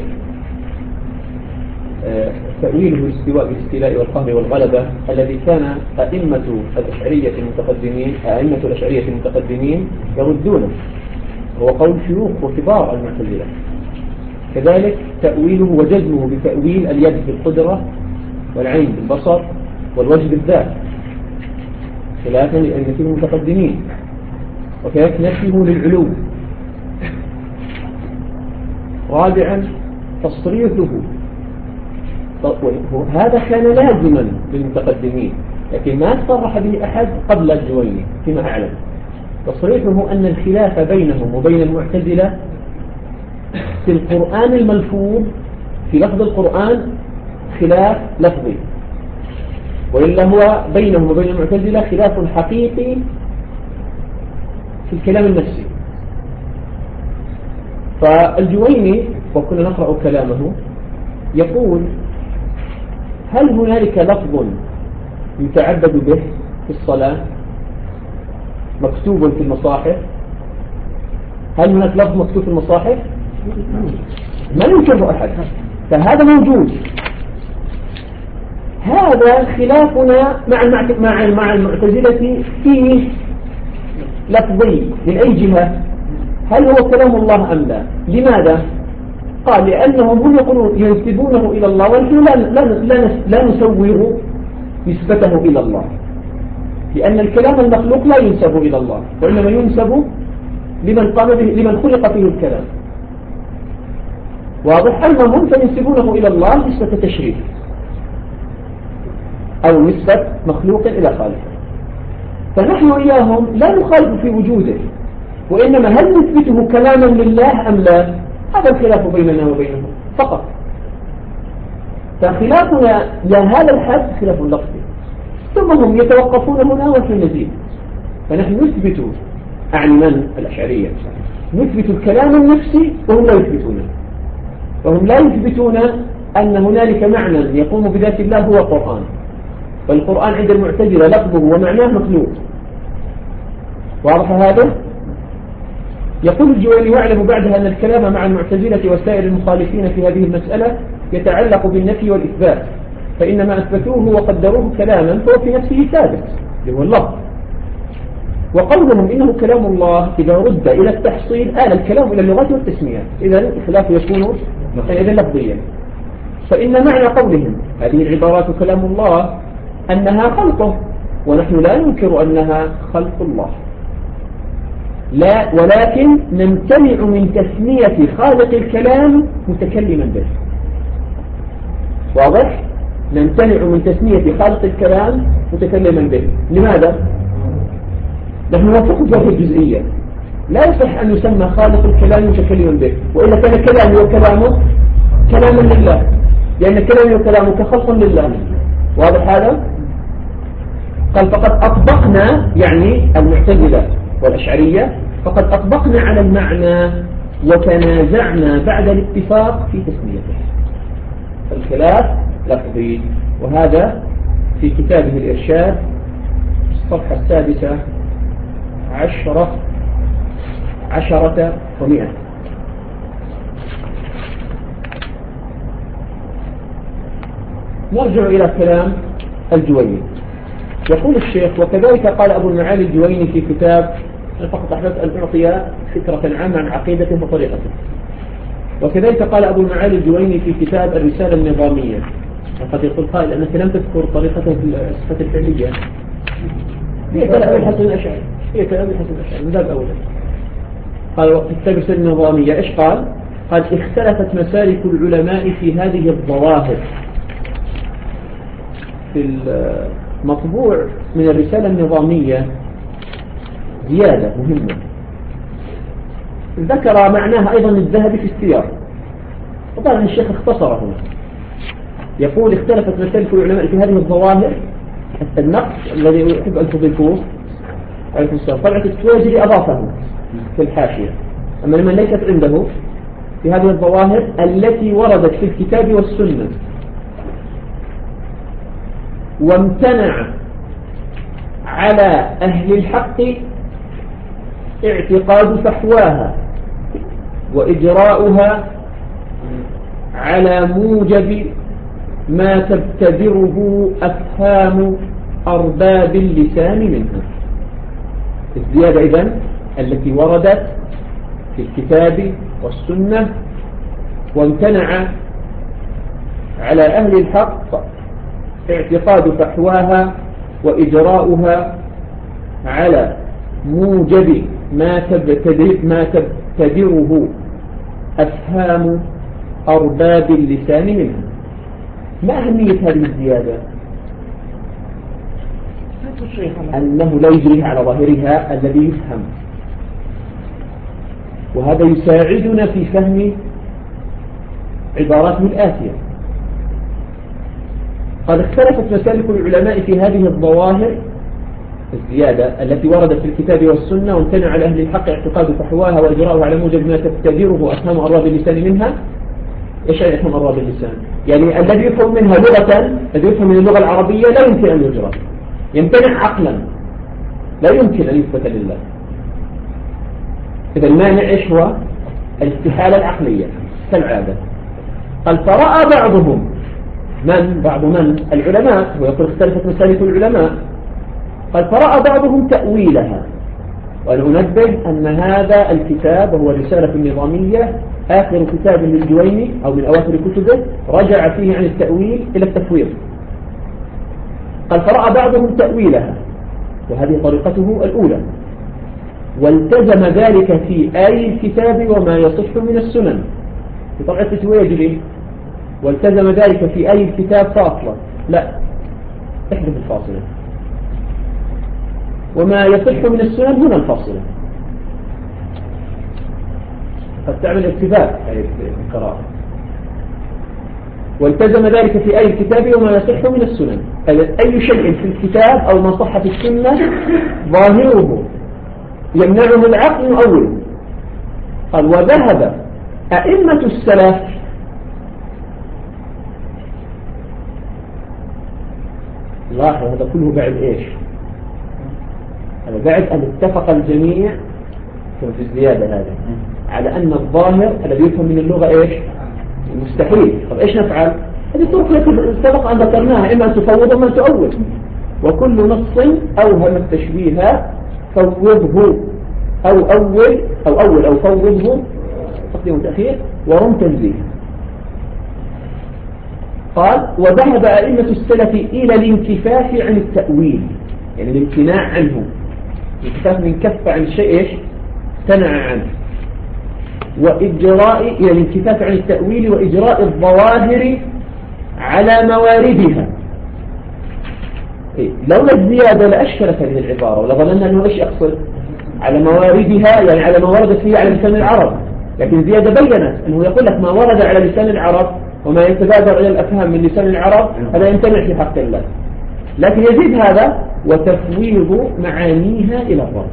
تأويله الاستواء بالاستيلاء والقهر والغلبة الذي كان أئمة الأشعرية المتقدمين يردونه، هو قول شيوخ وكبار المعتزلة. كذلك تأويله وجزمه بتأويل اليد بالقدرة والعين بالبصر والوجه بالذات خلافا لأئمة المتقدمين. وكذلك نفيه للعلو. رابعا تصريحه، هذا كان لازما للمتقدمين لكن ما صرح به أحد قبل الجويني فيما أعلم. تصريحه أن الخلاف بينهم وبين المعتزلة في القرآن الملفوظ، في لفظ القرآن خلاف لفظي، وإلا هو بينهم وبين المعتزلة خلاف حقيقي في الكلام النفسي. فالجويني وكنا نقرأ كلامه يقول هل هنالك لفظ يتعبد به في الصلاة مكتوب في المصاحف؟ هل هناك لفظ مكتوب في المصاحف؟ ما ينكره أحد، فهذا موجود. هذا خلافنا مع المعتزلة فيه لفظي من أي جهة؟ هل هو كلام الله أم لا؟ لماذا؟ قال لأنهم هم يقولون ينسبونه إلى الله، ونحن لا نسوغ نسبته إلى الله، لأن الكلام المخلوق لا ينسب إلى الله، وإنما ينسب لمن قام به، لمن خلق فيه الكلام. واضح؟ أما هم فينسبونه إلى الله نسبة تشريف أو نسبة مخلوق إلى خالقه. فنحن إياهم لا نخالف في وجوده، وإنما هل نثبته كلاما لله أم لا؟ هذا الخلاف بيننا وبينهم فقط. فخلافنا لهذا الحد خلاف لفظي، ثم هم يتوقفون هنا ونحن نزيد. فنحن نثبت عن من الأشعرية نثبت الكلام النفسي وهم لا يثبتونه، وهم لا يثبتون أن هنالك معنى يقوم بذات الله هو القرآن، والقرآن عند المعتزلة لفظه ومعناه مخلوق. واضح هذا؟ يقول الجويني: واعلم بعدها أن الكلام مع المعتزلة وسائر المخالفين في هذه المسألة يتعلق بالنفي والإثبات، فإن ما أثبتوه وقدروه كلاما فهو في نفسه ثابت اللي هو اللفظ، وقولهم إنه كلام الله إذا رد إلى التحصيل آل الكلام إلى اللغات والتسميات، إذا الخلاف يكون إذا لفظيا. فإن معنى قولهم هذه العبارات كلام الله أنها خلقه، ونحن لا ننكر أنها خلق الله، لا، ولكن نمتنع من تسمية خالق الكلام متكلما به. واضح؟ نمتنع من تسمية خالق الكلام متكلما به. لماذا؟ نحن نوافق هذه الجزئية، لا يصح أن يسمى خالق الكلام متكلما به، وإلا كان كلامه وكلامه كلاما لله، لأن كلامه وكلامه كخلق لله. واضح هذا؟ قال: فقد أطبقنا، يعني المعتزلة والأشعرية، فقد أطبقنا على المعنى وتنازعنا بعد الاتفاق في تسميته. الخلاف لفظي، وهذا في كتابه الإرشاد الصفحة 16 و100. نرجع إلى كلام الجويني. يقول الشيخ: وكذلك قال أبو المعالي الجويني في كتاب، فقط أحببت أن أعطي فكرة عامة عن عقيدته وطريقته. وكذلك قال أبو المعالي الجويني في كتاب الرسالة النظامية. وقد يقول قائل أنك لم تذكر طريقته في الصفة الفعلية. هي كلام الحسن الأشعري، من باب أولى. قال: وقت كتاب الرسالة النظامية إيش قال؟ قال: اختلفت مسالك العلماء في هذه الظواهر. في المطبوع من الرسالة النظامية زيادة مهمة ذكر معناها أيضا الذهبي في السياق، وطبعا الشيخ اختصره هنا. يقول: اختلفت مسالك العلماء في هذه الظواهر. النقص الذي يحب أن تضيفوه عليكم السلام، طبعا التواجري أضافه في الحاشية، أما لمن ليست عنده في هذه الظواهر التي وردت في الكتاب والسنة وامتنع على أهل الحق اعتقاد فحواها وإجراؤها على موجب ما تبتدره أفهام أرباب اللسان منها. الزيادة إذن التي وردت في الكتاب والسنة وامتنع على أهل الحق اعتقاد فحواها وإجراؤها على موجب ما تبتدره أفهام أرباب اللسان منها. ما أهمية هذه الزيادة؟ أنه لا يجريها على ظاهرها الذي يفهم، وهذا يساعدنا في فهم عباراته الآتية. قد اختلفت مسالك العلماء في هذه الظواهر، الزيادة التي وردت في الكتاب والسنة وامتنع على أهل الحق اعتقاد فحواها وإجراؤها على موجب ما تبتدره أفهام أرباب اللسان منها. إيش يعني أفهام أرباب اللسان؟ يعني الذي يفهم منها لغة، الذي يفهم من اللغة العربية لا يمكن أن يجرى، يمتنع عقلا، لا يمكن أن يثبت لله. إذا المانع إيش هو؟ الاستحالة العقلية كالعادة. قال: فرأى بعضهم، بعض العلماء، ويقول اختلفت مسالك العلماء. قال: فرأى بعضهم تأويلها. وأنا أنبه أن هذا الكتاب وهو الرسالة النظامية آخر كتاب للجويني أو من أواخر كتبه رجع فيه عن التأويل إلى التفويض. قال: فرأى بعضهم تأويلها، وهذه طريقته الأولى، والتزم ذلك في آي الكتاب وما يصح من السنن. في طبعة التواجلي والتزم ذلك في آي الكتاب فاصلة، لا، احذف الفاصلة، وما يصح من السنن هنا الفاصلة، قد تعمل اتفاق أي القراءة. والتزم ذلك في أي الكتاب وما يصح من السنن، أي شيء في الكتاب أو ما صح في السنة ظاهره يمنعه العقل يؤوله، قال وذهب أئمة السلف لاحظ هذا كله بعد إيش؟ هذا بعد أن اتفق الجميع في الزيادة هذه على أن الظاهر الذي يفهم من اللغة إيش؟ مستحيل. طب إيش نفعل؟ هذه طرق التي سبق أن ذكرناها، إما أن تفوض وما تؤول، وكل نص أوهم التشبيه فوضه أو أول أو فوضه تقديم وتأخير ورم تنزيه. قال وذهب أئمة السلف إلى الانكفاف عن التأويل، يعني الامتناع عنه، الانكفاف من كف عن الشيء إيش؟ امتنع عنه، وإجراء إلى الانكفاف عن التأويل وإجراء الظواهر على مواردها. لولا الزيادة لأشكلت هذه العبارة ولظننا أنه إيش يقصد على مواردها، يعني على ما وردت فيه على لسان العرب، لكن زيادة بيّنت أنه يقول لك ما ورد على لسان العرب وما يتبادر إلى الأفهام من لسان العرب هذا يمتنع في حق الله، لكن يزيد هذا وتفويض معانيها إلى الرب،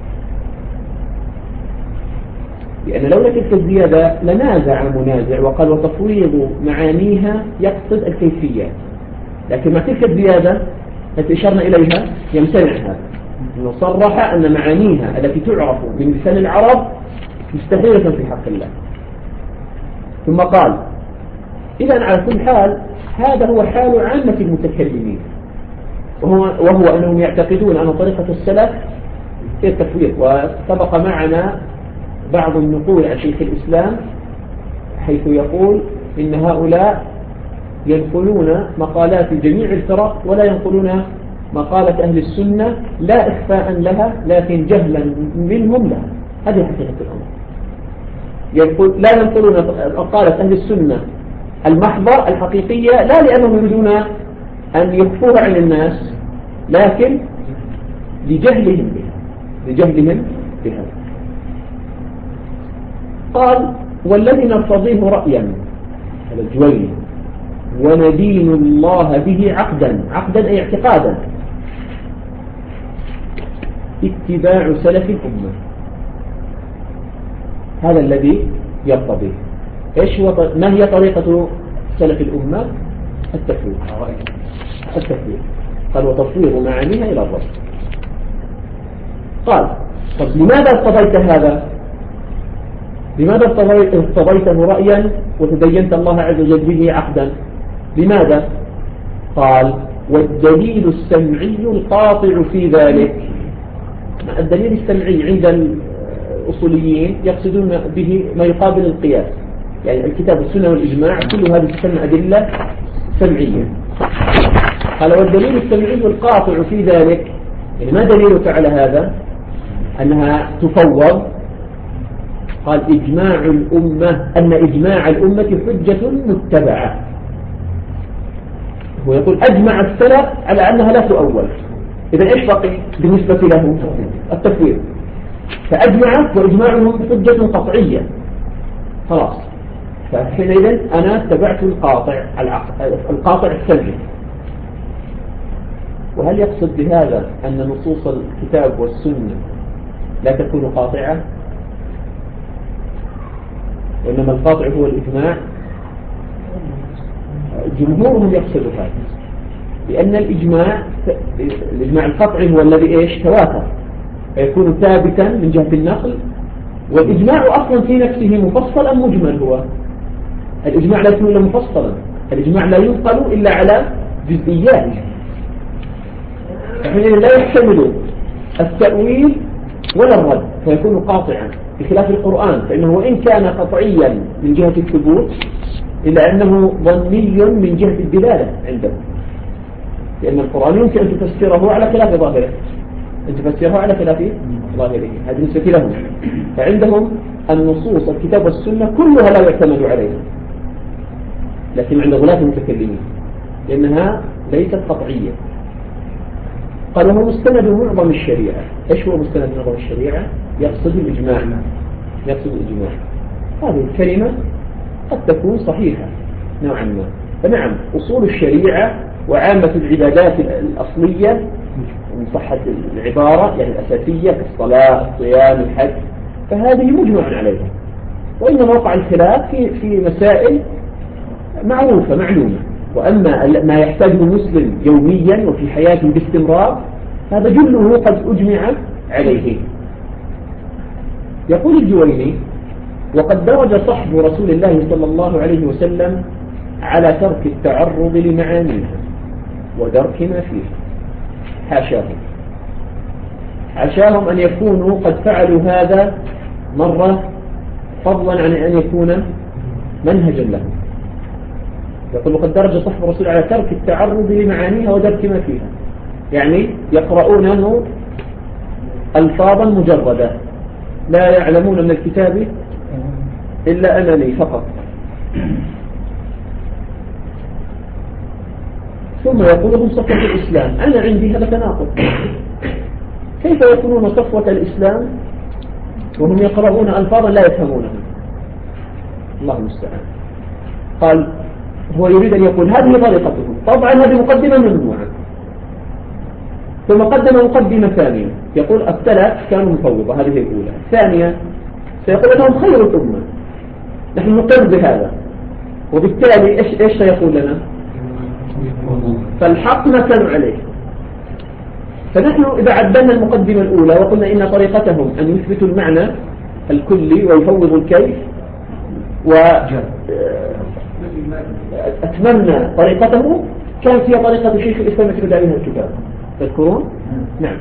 لأن لولا تلك الزيادة لنازع منازع وقال وتفويض معانيها يقصد الكيفيات، لكن مع تلك الزيادة التي أشرنا إليها يمتنع هذا، أنه صرح أن معانيها التي تعرف من لسان العرب مستحيلة في حق الله. ثم قال إذن على كل حال هذا هو حال عامة المتكلمين، وهو أنهم يعتقدون أن طريقة السلف هي التفويض. وسبق معنا بعض النقول عن شيخ الإسلام حيث يقول إن هؤلاء ينقلون مقالات جميع الفرق ولا ينقلون مقالة أهل السنة لا إخفاء لها لكن جهلا منهم لها. هذه حقيقة الأمر. يقول لا ينقلون مقالة أهل السنة المحضة الحقيقية لا لأنهم يريدون أن يخفوها عن الناس لكن لجهلهم بها. قال والذي نرتضيه رأيا هذا الجويني وندين الله به عقدا أي اعتقادا اتباع سلف الأمة. هذا الذي يرتضيه. ما هي طريقة سلف الأمة؟ التفويض. قال وتفويض معانيها إلى الرب. قال طب لماذا ارتضيت هذا؟ لماذا ارتضيته رأيا وتدينت الله عز وجل به عقدا؟ لماذا؟ قال والدليل السمعي القاطع في ذلك. الدليل السمعي عند الأصوليين يقصدون به ما يقابل القياس، يعني الكتاب والسنة والإجماع كل هذه تسمى أدلة سمعية. قال والدليل السمعي القاطع في ذلك، يعني ما دليلك على هذا أنها تفوض؟ قال إجماع الأمة، أن إجماع الأمة حجة متبعة. هو يقول أجمع السلف على أنها لا تؤول، إذا إيش بقي بالنسبة له؟ التفويض. فأجمعت وإجماعهم حجة قطعية خلاص، فحينئذ أنا اتبعت القاطع السمعي. وهل يقصد بهذا أن نصوص الكتاب والسنة لا تكون قاطعة، وإنما القاطع هو الإجماع؟ جمهورهم يقصد هذا، لأن الإجماع القطعي هو الذي إيش تواتر فيكون ثابتا من جهة النقل، والإجماع أصلا في نفسه مفصل أم مجمل؟ هو الإجماع لا يكون إلا مفصلا، الإجماع لا ينقل إلا على جزئيات، فحين لا يحتمل التأويل ولا الرد فيكون قاطعا، بخلاف القرآن فإنه وإن كان قطعيا من جهة الثبوت إلا أنه ظني من جهة الدلالة عندهم، لأن القرآن يمكن أن تفسره على خلاف ظاهره، هذا بالنسبة لهم. فعندهم النصوص الكتاب والسنة كلها لا يعتمد عليها، لكن عند غلاة المتكلمين لأنها ليست قطعية. قال هو مستند معظم الشريعة. إيش هو مستند معظم الشريعة؟ يقصد الإجماع. هذه الكلمة قد تكون صحيحة نوعا ما. فنعم أصول الشريعة وعامة العبادات الأصلية من صحة العبارة يعني الأساسية كالصلاة الصيام الحج فهذه مجمع عليها، وإنما وقع الخلاف في مسائل معروفة معلومة. وأما ما يحتاجه المسلم يوميا وفي حياته باستمرار هذا جله قد أجمع عليه. يقول الجويني: وقد درج صحب رسول الله صلى الله عليه وسلم على ترك التعرض لمعانيها ودرك ما فيها. حاشاهم أن يكونوا قد فعلوا هذا مرة فضلا عن أن يكون منهجا لهم. يقول: وقد درج صحب رسول على ترك التعرض لمعانيها ودرك ما فيها، يعني يقرؤونه ألفاظا مجردة لا يعلمون من الكتاب إلا أماني فقط. ثم يقولهم صفوة الإسلام. أنا عندي هذا تناقض. كيف يكونون صفوة الإسلام وهم يقرؤون ألفاظا لا يفهمونها؟ الله المستعان. قال هو يريد أن يقول هذه طريقتهم. طبعا هذه مقدمة ممنوعة. ثم قدم مقدمة ثانية يقول الثلاث كانوا مفوضة، هذه الأولى. ثانية سيقول لهم خير الأمة، نحن نقر بهذا، وبالتالي إيش سيقول لنا؟ فالحق ما كانوا عليه. فنحن إذا عدلنا المقدمة الأولى وقلنا إن طريقتهم أن يثبتوا المعنى الكلي ويفوضوا الكيف، وأتممنا طريقته، كانت هي طريقة شيخ الإسلام في بداية الكتاب، تذكرون؟ نعم.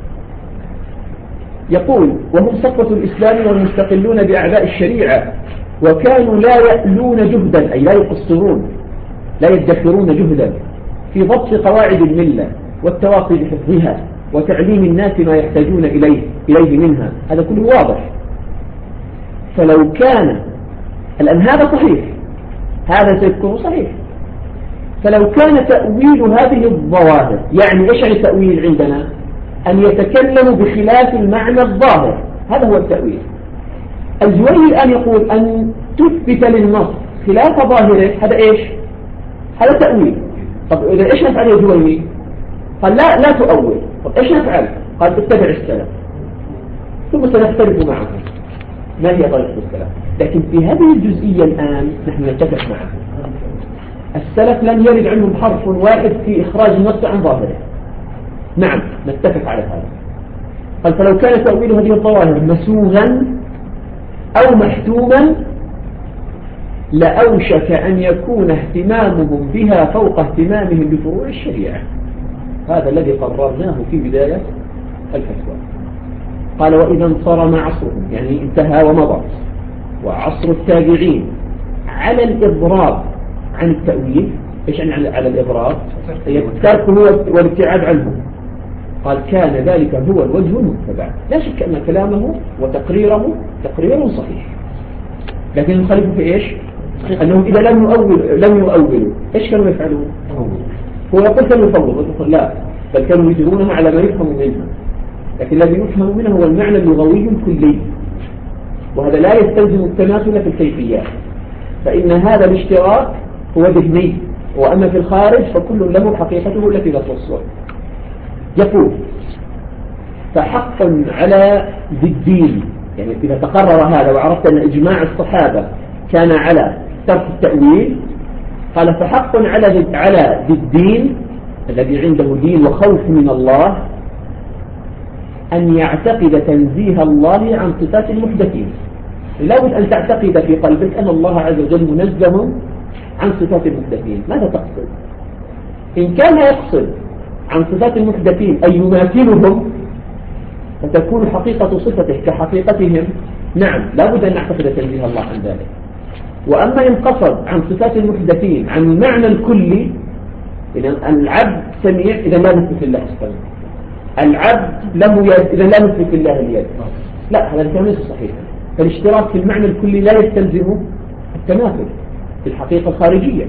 يقول وهم صفوة الإسلام والمستقلون بأعداء الشريعة، وكانوا لا يألون جهدا، أي لا يقصرون، لا يدخرون جهدا في ضبط قواعد الملة والتواصي بحفظها وتعليم الناس ما يحتاجون إليه منها. هذا كله واضح. فلو كان الآن هذا صحيح، هذا سيكون صحيح. فلو كان تأويل هذه الظواهر، يعني إيش يعني تأويل عندنا؟ أن يتكلم بخلاف المعنى الظاهر، هذا هو التأويل. الجويني الآن يقول أن تثبت للنص خلاف ظاهره، هذا إيش؟ هذا تأويل. طب إذا إيش نفعل يا جويني؟ قال لا تؤول. طب إيش نفعل؟ قال اتبع السلف ثم سنختلف معه ما هي طريقة السلف. لكن في هذه الجزئية الآن نحن نتفق معه. السلف لم يرد عنهم حرف واحد في إخراج النص عن ظاهره. نعم نتفق على هذا. قال فلو كان تأويل هذه الظواهر مسوغا أو محتوما لأوشك أن يكون اهتمامهم بها فوق اهتمامهم بفروع الشريعة. هذا الذي قررناه في بداية الفتوى. قال وإذا انصرم عصرهم، يعني انتهى ومضى، وعصر التابعين على الإضراب عن التأويل. إيش يعني على الإضراب؟ الترك والابتعاد عنه. قال كان ذلك هو الوجه المتبع. لا شك أن كلامه وتقريره تقرير صحيح، لكن نخالفه في إيش؟ أنهم إذا لم يؤولوا إيش كانوا يفعلون؟ هو يقول كانوا يفوضوا، لا بل كانوا يجرونها على ما يفهم منها. لكن الذي يفهم منه هو المعنى اللغوي الكلي، وهذا لا يستلزم التماثل في الكيفيات، فإن هذا الاشتراك هو ذهني، وأما في الخارج فكل له حقيقته التي لا تفصل. يقول فحق على ذي الدين، يعني إذا تقرر هذا وعرفت أن إجماع الصحابة كان على ترك التأويل، قال فحق على ذي الدين الذي عنده دين وخوف من الله أن يعتقد تنزيه الله عن صفات المحدثين. لا بد أن تعتقد في قلبك أن الله عز وجل منزه عن صفات المحدثين. ماذا تقصد؟ إن كان يقصد عن صفات المحدثين أن يماثلهم فتكون حقيقة صفته كحقيقتهم، نعم لا بد أن نعتقد تنزيه الله عن ذلك. وأما إن قصد عن صفات المحدثين عن المعنى الكلي، إذا العبد سميع، إذا لا نثبت الله السمع. العبد له يد، إذا لا نثبت الله اليد. لا، هذا الكلام ليس صحيحا. فالاشتراك في المعنى الكلي لا يستلزم التماثل في الحقيقة الخارجية.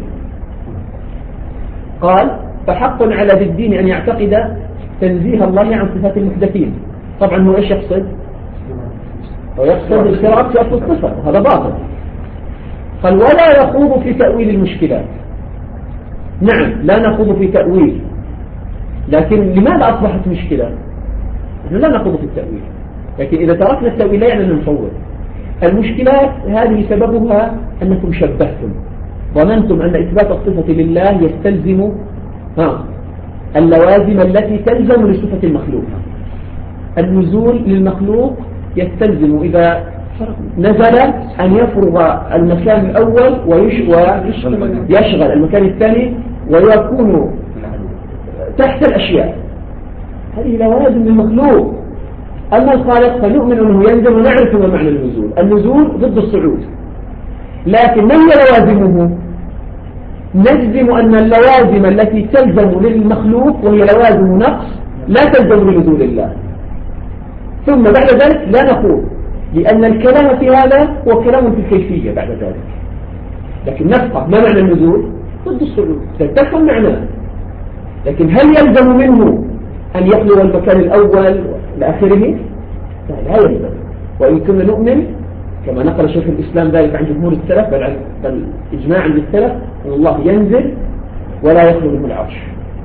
قال فحق على ذي الدين أن يعتقد تنزيه الله عن صفات المحدثين. طبعا هو إيش يقصد؟ هو يقصد الاشتراك في أصل الصفة، وهذا باطل. قال ولا يخوض في تأويل المشكلات. نعم لا نخوض في تأويل، لكن لماذا أصبحت مشكلة؟ نحن لا نخوض في التأويل، لكن إذا تركنا التأويل لا يعني أن نفوض. المشكلات هذه سببها أنكم شبهتم، ظننتم أن إثبات الصفة لله يستلزم اللوازم التي تلزم لصفة المخلوق. النزول للمخلوق يستلزم إذا نزل أن يفرغ المكان الأول ويشغل المكان الثاني ويكون تحت الأشياء. هذه لوازم للمخلوق. أما الخالق فنؤمن أنه ينزل ونعرف ما معنى النزول. النزول ضد الصعود، لكن ما هي لوازمه؟ نجزم أن اللوازم التي تلزم للمخلوق وهي لوازم نقص لا تلزم لنزول الله. ثم بعد ذلك لا نقول، لأن الكلام في هذا هو كلام في الكيفية بعد ذلك، لكن نفقه ما معنى النزول ضد الصعود، تفهم معناه. لكن هل يلزم منه أن يخلو المكان الأول لآخره؟ لا يلزم. وإن كنا نؤمن كما نقل شيخ الإسلام ذلك عن جمهور السلف بل إجماعا للسلف أن الله ينزل ولا يخلو منه العرش.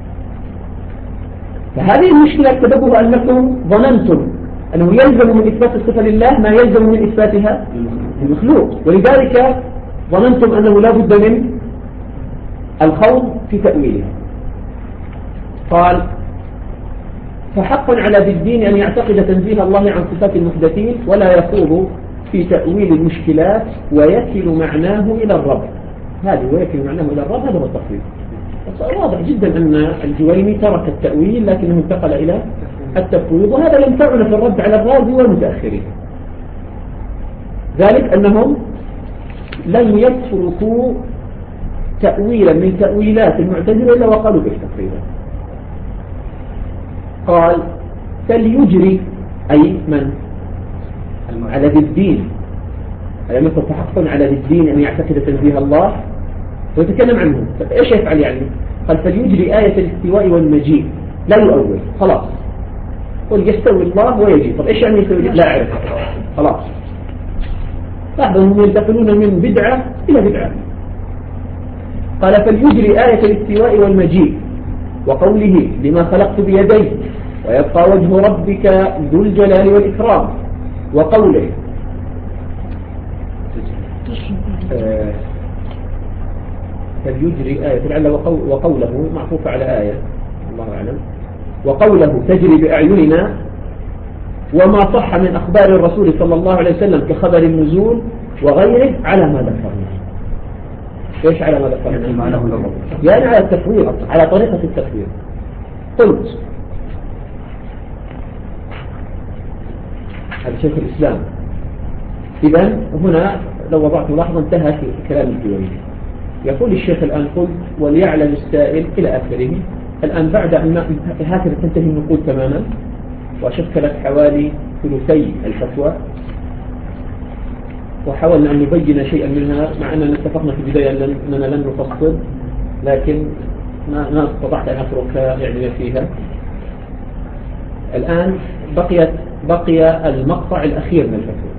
فهذه المشكلة سببها أنكم ظننتم أنه يلزم من إثبات الصفة لله ما يلزم من إثباتها للمخلوق، ولذلك ظننتم أنه لا بد من الخوض في تأويلها. قال: فحق على ذي الدين أن يعتقد تنزيه الله عن صفات المحدثين ولا يخوض في تأويل المشكلات ويكل معناه إلى الرب. هذه ويكل معناه إلى الرب هذا هو التفويض. واضح جدا أن الجويني ترك التأويل لكنه انتقل إلى التفويض، وهذا ينفعنا في الرد على الرازي والمتأخرين. ذلك أنهم لم يتركوا تأويلا من تأويلات المعتزلة إلا وقالوا به تقريبا. قال: فليجري أي من؟ على ذي الدين، أي مثل فحق على ذي الدين أن يعتقد تنزيه الله ويتكلم عنه. إيش يفعل يعني؟ قال: فليجري آية الاستواء والمجيء، لا يؤول، خلاص قل يستوي الله ويجي. طب إيش يعني يستوي؟ لا أعرف، خلاص. بعضهم ينتقلون من بدعة إلى بدعة. قال: فليجري آية الاستواء والمجيء وقوله لما خلقت بيدي ويبقى وجه ربك ذو الجلال والإكرام، وقوله فليجري آية لعل وقوله معطوف على آية الله أعلم، وقوله تجري بأعيننا، وما صح من أخبار الرسول صلى الله عليه وسلم كخبر النزول وغيره على ما ذكرنا. إيش على ما ذكرنا؟ يعني على التفويض، على طريقة التفويض. قلت هذا شيخ الإسلام. إذن هنا لو وضعت ملاحظة انتهى في كلام الجويني. يقول الشيخ الآن: قلت وليعلم السائل إلى آخره. الآن بعد أن هكذا تنتهي النقود تماما وشكلت حوالي ثلثي الفتوى، وحاولنا أن نبين شيئا منها مع أننا اتفقنا في البداية أننا لن نفصل، لكن ما استطعت أن أترك يعني فيها. الآن بقي المقطع الأخير من الفتوى،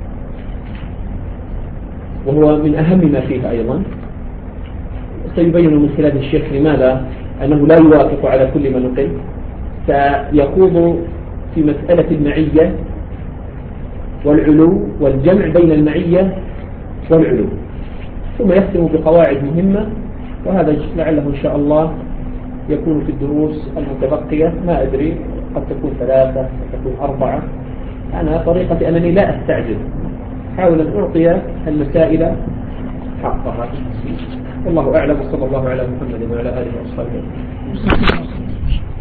وهو من أهم ما فيها أيضا. سيبين من خلال الشيخ لماذا أنه لا يوافق على كل ما نقل، سيخوض في مسألة المعية والعلو والجمع بين المعية والعلو، ثم يختم بقواعد مهمة، وهذا لعله إن شاء الله يكون في الدروس المتبقية. ما أدري، قد تكون 3 قد تكون 4. أنا طريقتي أنني لا أستعجل، حاول أن أعطي المسائل حقها. والله أعلم، وصلى الله على محمد وعلى آله وصحبه.